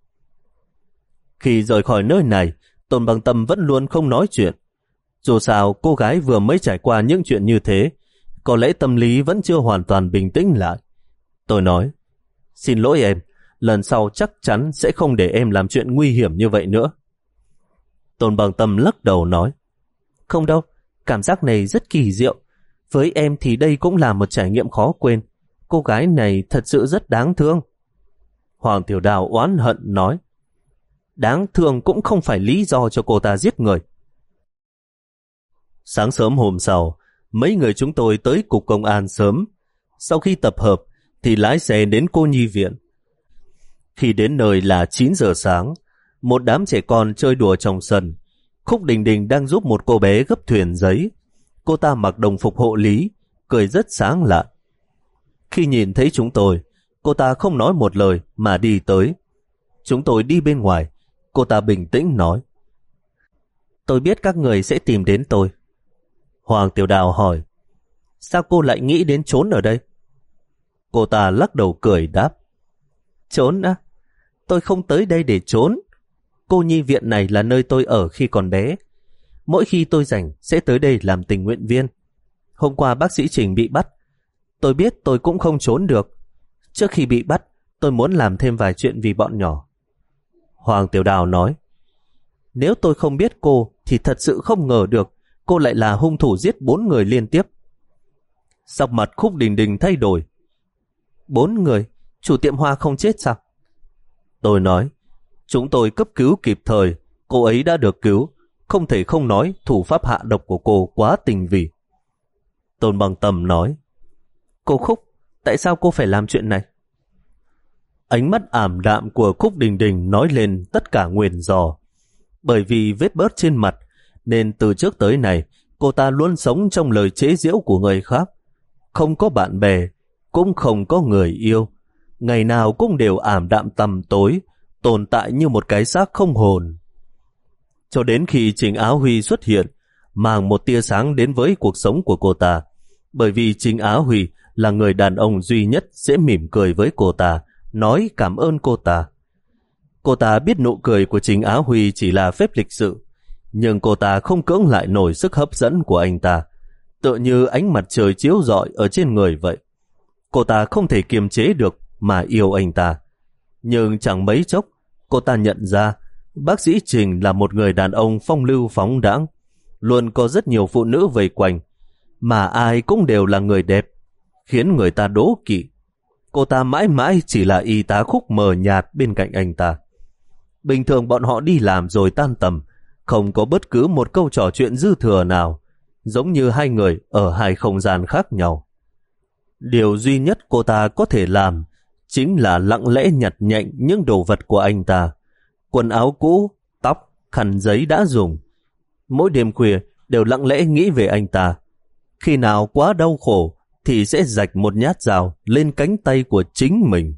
[SPEAKER 1] Khi rời khỏi nơi này, Tôn Bằng Tâm vẫn luôn không nói chuyện. Dù sao cô gái vừa mới trải qua những chuyện như thế, có lẽ tâm lý vẫn chưa hoàn toàn bình tĩnh lại. Tôi nói, xin lỗi em, lần sau chắc chắn sẽ không để em làm chuyện nguy hiểm như vậy nữa. Tôn Bằng Tâm lắc đầu nói, không đâu, cảm giác này rất kỳ diệu. Với em thì đây cũng là một trải nghiệm khó quên. Cô gái này thật sự rất đáng thương. Hoàng Tiểu Đào oán hận nói. Đáng thương cũng không phải lý do cho cô ta giết người. Sáng sớm hôm sau, mấy người chúng tôi tới cục công an sớm. Sau khi tập hợp thì lái xe đến cô nhi viện. Khi đến nơi là chín giờ sáng, một đám trẻ con chơi đùa trong sân. Khúc Đình Đình đang giúp một cô bé gấp thuyền giấy. Cô ta mặc đồng phục hộ lý, cười rất sáng lạ. Khi nhìn thấy chúng tôi, cô ta không nói một lời mà đi tới. Chúng tôi đi bên ngoài, cô ta bình tĩnh nói. Tôi biết các người sẽ tìm đến tôi. Hoàng Tiểu Đào hỏi, sao cô lại nghĩ đến trốn ở đây? Cô ta lắc đầu cười đáp. Trốn á? Tôi không tới đây để trốn. Cô nhi viện này là nơi tôi ở khi còn bé. Mỗi khi tôi rảnh sẽ tới đây làm tình nguyện viên. Hôm qua bác sĩ Trình bị bắt. Tôi biết tôi cũng không trốn được. Trước khi bị bắt, tôi muốn làm thêm vài chuyện vì bọn nhỏ. Hoàng Tiểu Đào nói, nếu tôi không biết cô thì thật sự không ngờ được cô lại là hung thủ giết bốn người liên tiếp. Sắc mặt Khúc Đình Đình thay đổi. Bốn người? Chủ tiệm hoa không chết sao? Tôi nói, chúng tôi cấp cứu kịp thời, cô ấy đã được cứu. Không thể không nói thủ pháp hạ độc của cô quá tinh vi. Tôn Bằng Tầm nói, cô Khúc, tại sao cô phải làm chuyện này? Ánh mắt ảm đạm của Khúc Đình Đình nói lên tất cả nguyền rủa. Bởi vì vết bớt trên mặt, nên từ trước tới nay, cô ta luôn sống trong lời chế giễu của người khác. Không có bạn bè, cũng không có người yêu. Ngày nào cũng đều ảm đạm tăm tối, tồn tại như một cái xác không hồn. Cho đến khi Trình Á Huy xuất hiện, mang một tia sáng đến với cuộc sống của cô ta. Bởi vì Trình Á Huy là người đàn ông duy nhất sẽ mỉm cười với cô ta, nói cảm ơn cô ta. Cô ta biết nụ cười của Trình Á Huy chỉ là phép lịch sự, nhưng cô ta không cưỡng lại nổi sức hấp dẫn của anh ta, tựa như ánh mặt trời chiếu rọi ở trên người vậy. Cô ta không thể kiềm chế được mà yêu anh ta. Nhưng chẳng mấy chốc, cô ta nhận ra bác sĩ Trình là một người đàn ông phong lưu phóng đãng, luôn có rất nhiều phụ nữ vây quanh, mà ai cũng đều là người đẹp, khiến người ta đố kỵ. Cô ta mãi mãi chỉ là y tá Khúc mờ nhạt bên cạnh anh ta. Bình thường bọn họ đi làm rồi tan tầm, không có bất cứ một câu trò chuyện dư thừa nào, giống như hai người ở hai không gian khác nhau. Điều duy nhất cô ta có thể làm chính là lặng lẽ nhặt nhạnh những đồ vật của anh ta. Quần áo cũ, tóc, khăn giấy đã dùng. Mỗi đêm khuya đều lặng lẽ nghĩ về anh ta. Khi nào quá đau khổ thì sẽ rạch một nhát dao lên cánh tay của chính mình.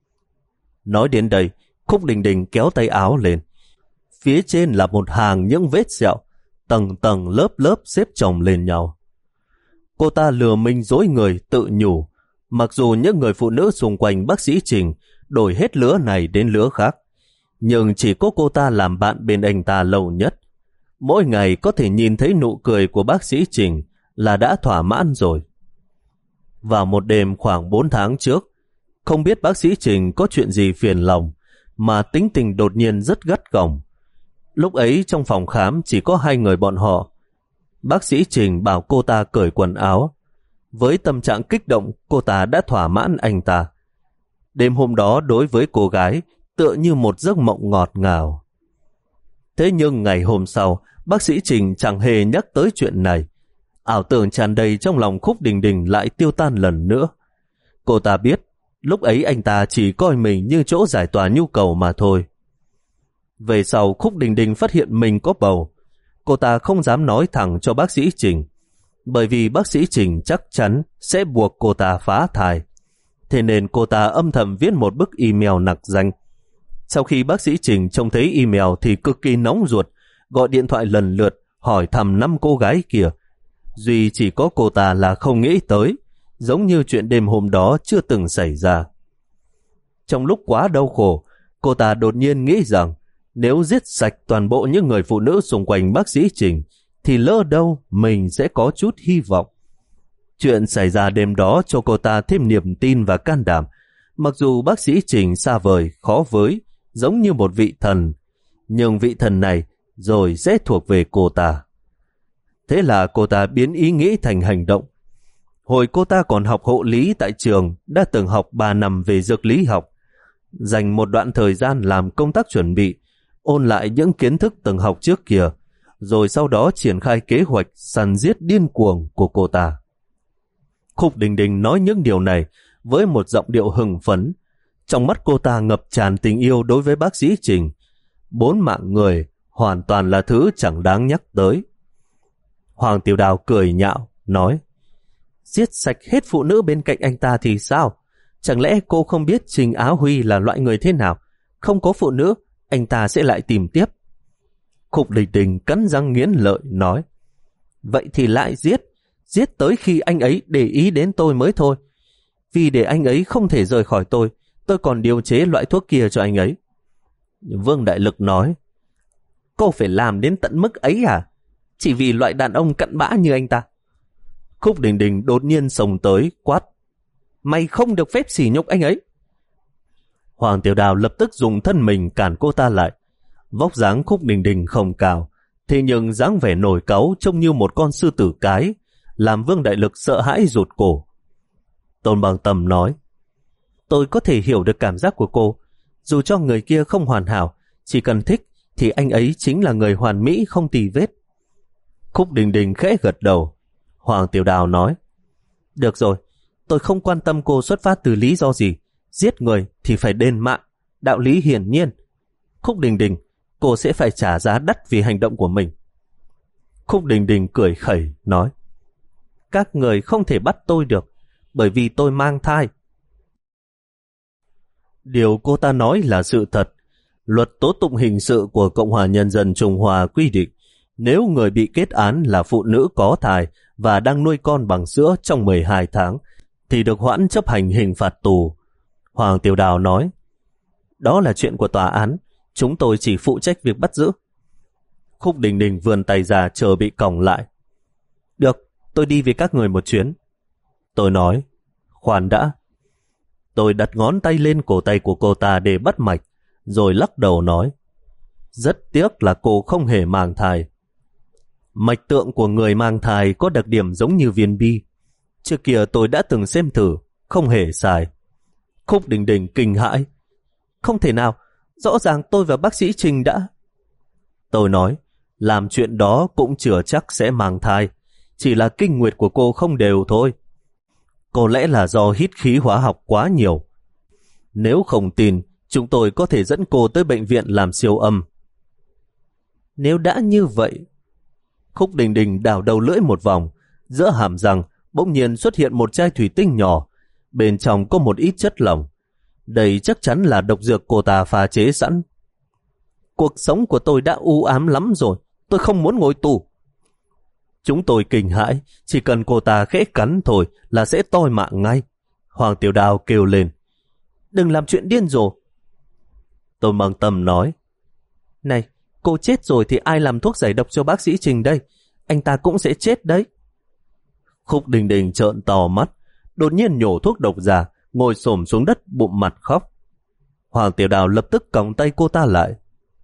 [SPEAKER 1] Nói đến đây, Khúc Đình Đình kéo tay áo lên. Phía trên là một hàng những vết sẹo, tầng tầng lớp lớp xếp chồng lên nhau. Cô ta lừa mình dối người tự nhủ, mặc dù những người phụ nữ xung quanh bác sĩ Trình đổi hết lứa này đến lứa khác, nhưng chỉ có cô ta làm bạn bên anh ta lâu nhất. Mỗi ngày có thể nhìn thấy nụ cười của bác sĩ Trình là đã thỏa mãn rồi. Vào một đêm khoảng bốn tháng trước, không biết bác sĩ Trình có chuyện gì phiền lòng, mà tính tình đột nhiên rất gắt gỏng. Lúc ấy trong phòng khám chỉ có hai người bọn họ. Bác sĩ Trình bảo cô ta cởi quần áo. Với tâm trạng kích động, cô ta đã thỏa mãn anh ta. Đêm hôm đó đối với cô gái tựa như một giấc mộng ngọt ngào. Thế nhưng ngày hôm sau, bác sĩ Trình chẳng hề nhắc tới chuyện này. Ảo tưởng tràn đầy trong lòng Khúc Đình Đình lại tiêu tan lần nữa. Cô ta biết, lúc ấy anh ta chỉ coi mình như chỗ giải tỏa nhu cầu mà thôi. Về sau Khúc Đình Đình phát hiện mình có bầu. Cô ta không dám nói thẳng cho bác sĩ Trình, bởi vì bác sĩ Trình chắc chắn sẽ buộc cô ta phá thai. Thế nên cô ta âm thầm viết một bức email nặc danh. Sau khi bác sĩ Trình trông thấy email thì cực kỳ nóng ruột, gọi điện thoại lần lượt hỏi thăm năm cô gái kia. Duy chỉ có cô ta là không nghĩ tới, giống như chuyện đêm hôm đó chưa từng xảy ra. Trong lúc quá đau khổ, cô ta đột nhiên nghĩ rằng nếu giết sạch toàn bộ những người phụ nữ xung quanh bác sĩ Trình thì lỡ đâu mình sẽ có chút hy vọng. Chuyện xảy ra đêm đó cho cô ta thêm niềm tin và can đảm. Mặc dù bác sĩ Trình xa vời, khó với, giống như một vị thần, nhưng vị thần này rồi sẽ thuộc về cô ta. Thế là cô ta biến ý nghĩ thành hành động. Hồi cô ta còn học hộ lý tại trường, đã từng học ba năm về dược lý học, dành một đoạn thời gian làm công tác chuẩn bị, ôn lại những kiến thức từng học trước kia, rồi sau đó triển khai kế hoạch săn giết điên cuồng của cô ta. Khúc Đình Đình nói những điều này với một giọng điệu hưng phấn. Trong mắt cô ta ngập tràn tình yêu đối với bác sĩ Trình. Bốn mạng người hoàn toàn là thứ chẳng đáng nhắc tới. Hoàng Tiểu Đào cười nhạo, nói: giết sạch hết phụ nữ bên cạnh anh ta thì sao? Chẳng lẽ cô không biết Trình Á Huy là loại người thế nào? Không có phụ nữ, anh ta sẽ lại tìm tiếp. Khúc Đình Đình cắn răng nghiến lợi, nói: vậy thì lại giết, giết tới khi anh ấy để ý đến tôi mới thôi. Vì để anh ấy không thể rời khỏi tôi, tôi còn điều chế loại thuốc kia cho anh ấy. Vương Đại Lực nói: cô phải làm đến tận mức ấy à? Chỉ vì loại đàn ông cặn bã như anh ta. Khúc Đình Đình đột nhiên xông tới, quát: mày không được phép sỉ nhục anh ấy. Hoàng Tiểu Đào lập tức dùng thân mình cản cô ta lại. Vóc dáng Khúc Đình Đình không cao, thế nhưng dáng vẻ nổi cáu trông như một con sư tử cái, làm Vương Đại Lực sợ hãi rụt cổ. Tôn Bằng Tầm nói: tôi có thể hiểu được cảm giác của cô. Dù cho người kia không hoàn hảo, chỉ cần thích thì anh ấy chính là người hoàn mỹ không tì vết. Khúc Đình Đình khẽ gật đầu. Hoàng Tiểu Đào nói: được rồi, tôi không quan tâm cô xuất phát từ lý do gì. Giết người thì phải đền mạng, đạo lý hiển nhiên. Khúc Đình Đình, cô sẽ phải trả giá đắt vì hành động của mình. Khúc Đình Đình cười khẩy, nói: các người không thể bắt tôi được, bởi vì tôi mang thai. Điều cô ta nói là sự thật. Luật tố tụng hình sự của Cộng hòa Nhân dân Trung Hoa quy định, nếu người bị kết án là phụ nữ có thai và đang nuôi con bằng sữa trong mười hai tháng, thì được hoãn chấp hành hình phạt tù. Hoàng Tiểu Đào nói: đó là chuyện của tòa án, chúng tôi chỉ phụ trách việc bắt giữ. Khúc Đình Đình vươn tay ra chờ bị còng lại. Được, tôi đi với các người một chuyến. Tôi nói: khoan đã. Tôi đặt ngón tay lên cổ tay của cô ta để bắt mạch, rồi lắc đầu nói: rất tiếc là cô không hề mang thai. Mạch tượng của người mang thai có đặc điểm giống như viên bi. Trước kia tôi đã từng xem thử, không hề sai. Khúc Đình Đình kinh hãi: không thể nào, rõ ràng tôi và bác sĩ Trình đã... Tôi nói: làm chuyện đó cũng chưa chắc sẽ mang thai, chỉ là kinh nguyệt của cô không đều thôi. Có lẽ là do hít khí hóa học quá nhiều. Nếu không tin, chúng tôi có thể dẫn cô tới bệnh viện làm siêu âm. Nếu đã như vậy... Khúc Đình Đình đảo đầu lưỡi một vòng, giữa hàm răng bỗng nhiên xuất hiện một chai thủy tinh nhỏ, bên trong có một ít chất lỏng. Đây chắc chắn là độc dược cô ta pha chế sẵn. Cuộc sống của tôi đã u ám lắm rồi, tôi không muốn ngồi tù. Chúng tôi kinh hãi, chỉ cần cô ta khẽ cắn thôi là sẽ toi mạng ngay. Hoàng Tiểu Đào kêu lên: đừng làm chuyện điên rồ. Tôi Bằng Tâm nói: này, cô chết rồi thì ai làm thuốc giải độc cho bác sĩ Trình đây? Anh ta cũng sẽ chết đấy. Khúc Đình Đình trợn to mắt, đột nhiên nhổ thuốc độc ra, ngồi xổm xuống đất bụng mặt khóc. Hoàng Tiểu Đào lập tức còng tay cô ta lại.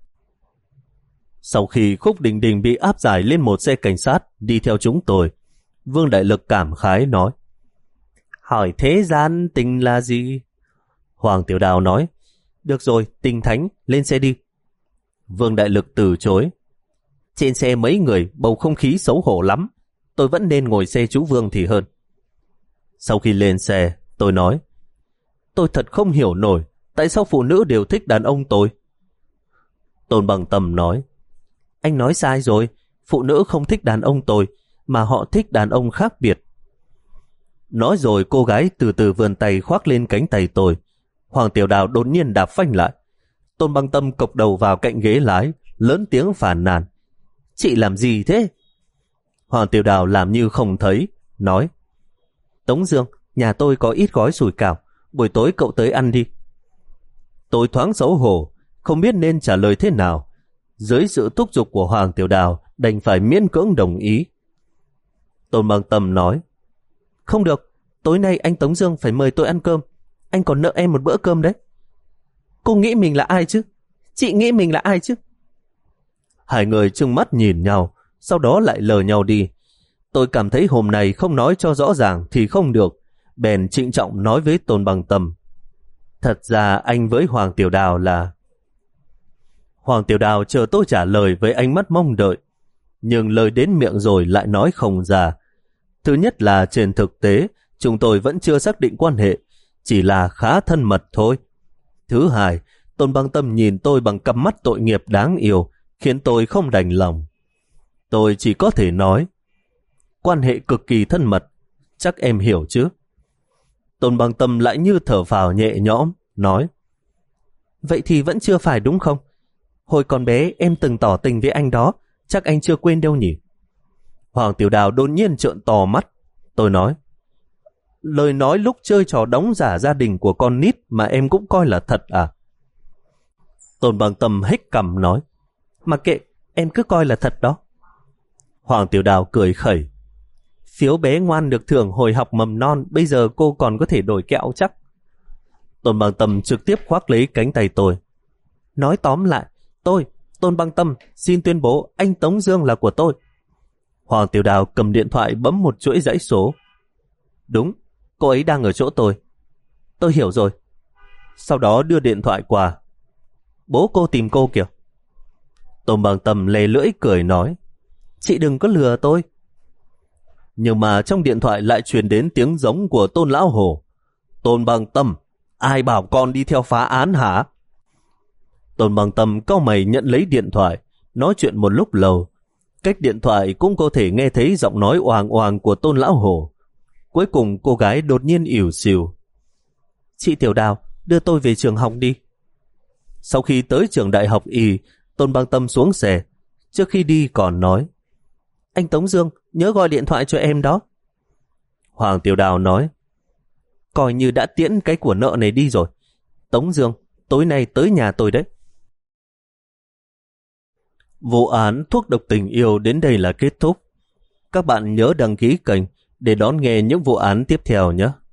[SPEAKER 1] Sau khi Khúc Đình Đình bị áp giải lên một xe cảnh sát đi theo chúng tôi, Vương Đại Lực cảm khái nói: hỏi thế gian tình là gì? Hoàng Tiểu Đào nói: được rồi, tình thánh, lên xe đi. Vương Đại Lực từ chối: trên xe mấy người, bầu không khí xấu hổ lắm, tôi vẫn nên ngồi xe chú Vương thì hơn. Sau khi lên xe, tôi nói: tôi thật không hiểu nổi, tại sao phụ nữ đều thích đàn ông tôi? Tôn Bằng Tầm nói: anh nói sai rồi, phụ nữ không thích đàn ông tôi, mà họ thích đàn ông khác biệt. Nói rồi cô gái từ từ vươn tay khoác lên cánh tay tôi. Hoàng Tiểu Đào đột nhiên đạp phanh lại. Tôn Băng Tâm cộc đầu vào cạnh ghế lái, lớn tiếng phàn nàn: chị làm gì thế? Hoàng Tiểu Đào làm như không thấy, nói: Tống Dương, nhà tôi có ít gói sủi cảo, buổi tối cậu tới ăn đi. Tôi thoáng xấu hổ, không biết nên trả lời thế nào. Dưới sự thúc giục của Hoàng Tiểu Đào, đành phải miễn cưỡng đồng ý. Tôn Băng Tâm nói: không được, tối nay anh Tống Dương phải mời tôi ăn cơm, anh còn nợ em một bữa cơm đấy. Cô nghĩ mình là ai chứ? Chị nghĩ mình là ai chứ? Hai người trừng mắt nhìn nhau, sau đó lại lờ nhau đi. Tôi cảm thấy hôm nay không nói cho rõ ràng thì không được, bèn trịnh trọng nói với Tôn Bằng Tâm. Thật ra anh với Hoàng Tiểu Đào là... Hoàng Tiểu Đào chờ tôi trả lời với ánh mắt mong đợi, nhưng lời đến miệng rồi lại nói không ra. Thứ nhất là trên thực tế, chúng tôi vẫn chưa xác định quan hệ, chỉ là khá thân mật thôi. Thứ hai, Tôn Bằng Tâm nhìn tôi bằng cặp mắt tội nghiệp đáng yêu, khiến tôi không đành lòng. Tôi chỉ có thể nói, quan hệ cực kỳ thân mật, chắc em hiểu chứ. Tôn Bằng Tâm lại như thở phào nhẹ nhõm, nói, vậy thì vẫn chưa phải đúng không? Hồi còn bé em từng tỏ tình với anh đó, chắc anh chưa quên đâu nhỉ? Hoàng Tiểu Đào đột nhiên trợn to mắt. Tôi nói, lời nói lúc chơi trò đóng giả gia đình của con nít mà em cũng coi là thật à? Tôn Bằng Tâm hếch cằm nói, mà kệ, em cứ coi là thật đó. Hoàng Tiểu Đào cười khẩy, phiếu bé ngoan được thưởng hồi học mầm non, bây giờ cô còn có thể đổi kẹo chắc. Tôn Bằng Tâm trực tiếp khoác lấy cánh tay tôi. Nói tóm lại, tôi, Tôn Bằng Tâm, xin tuyên bố anh Tống Dương là của tôi. Hoàng Tiểu Đào cầm điện thoại bấm một chuỗi dãy số. Đúng, cô ấy đang ở chỗ tôi. Tôi hiểu rồi. Sau đó đưa điện thoại qua. Bố cô tìm cô kìa. Tôn Bằng Tâm lè lưỡi cười nói, chị đừng có lừa tôi. Nhưng mà trong điện thoại lại truyền đến tiếng giống của Tôn Lão Hồ. Tôn Bằng Tâm, ai bảo con đi theo phá án hả? Tôn Bằng Tâm cau mày nhận lấy điện thoại, nói chuyện một lúc lâu. Cách điện thoại cũng có thể nghe thấy giọng nói oàng oàng của Tôn Lão Hồ. Cuối cùng cô gái đột nhiên ỉu xìu. Chị Tiểu Đào, đưa tôi về trường học đi. Sau khi tới trường đại học Y, Tôn Bằng Tâm xuống xe. Trước khi đi còn nói, anh Tống Dương, nhớ gọi điện thoại cho em đó. Hoàng Tiểu Đào nói, coi như đã tiễn cái của nợ này đi rồi. Tống Dương, tối nay tới nhà tôi đấy. Vụ án thuốc độc tình yêu đến đây là kết thúc. Các bạn nhớ đăng ký kênh để đón nghe những vụ án tiếp theo nhé.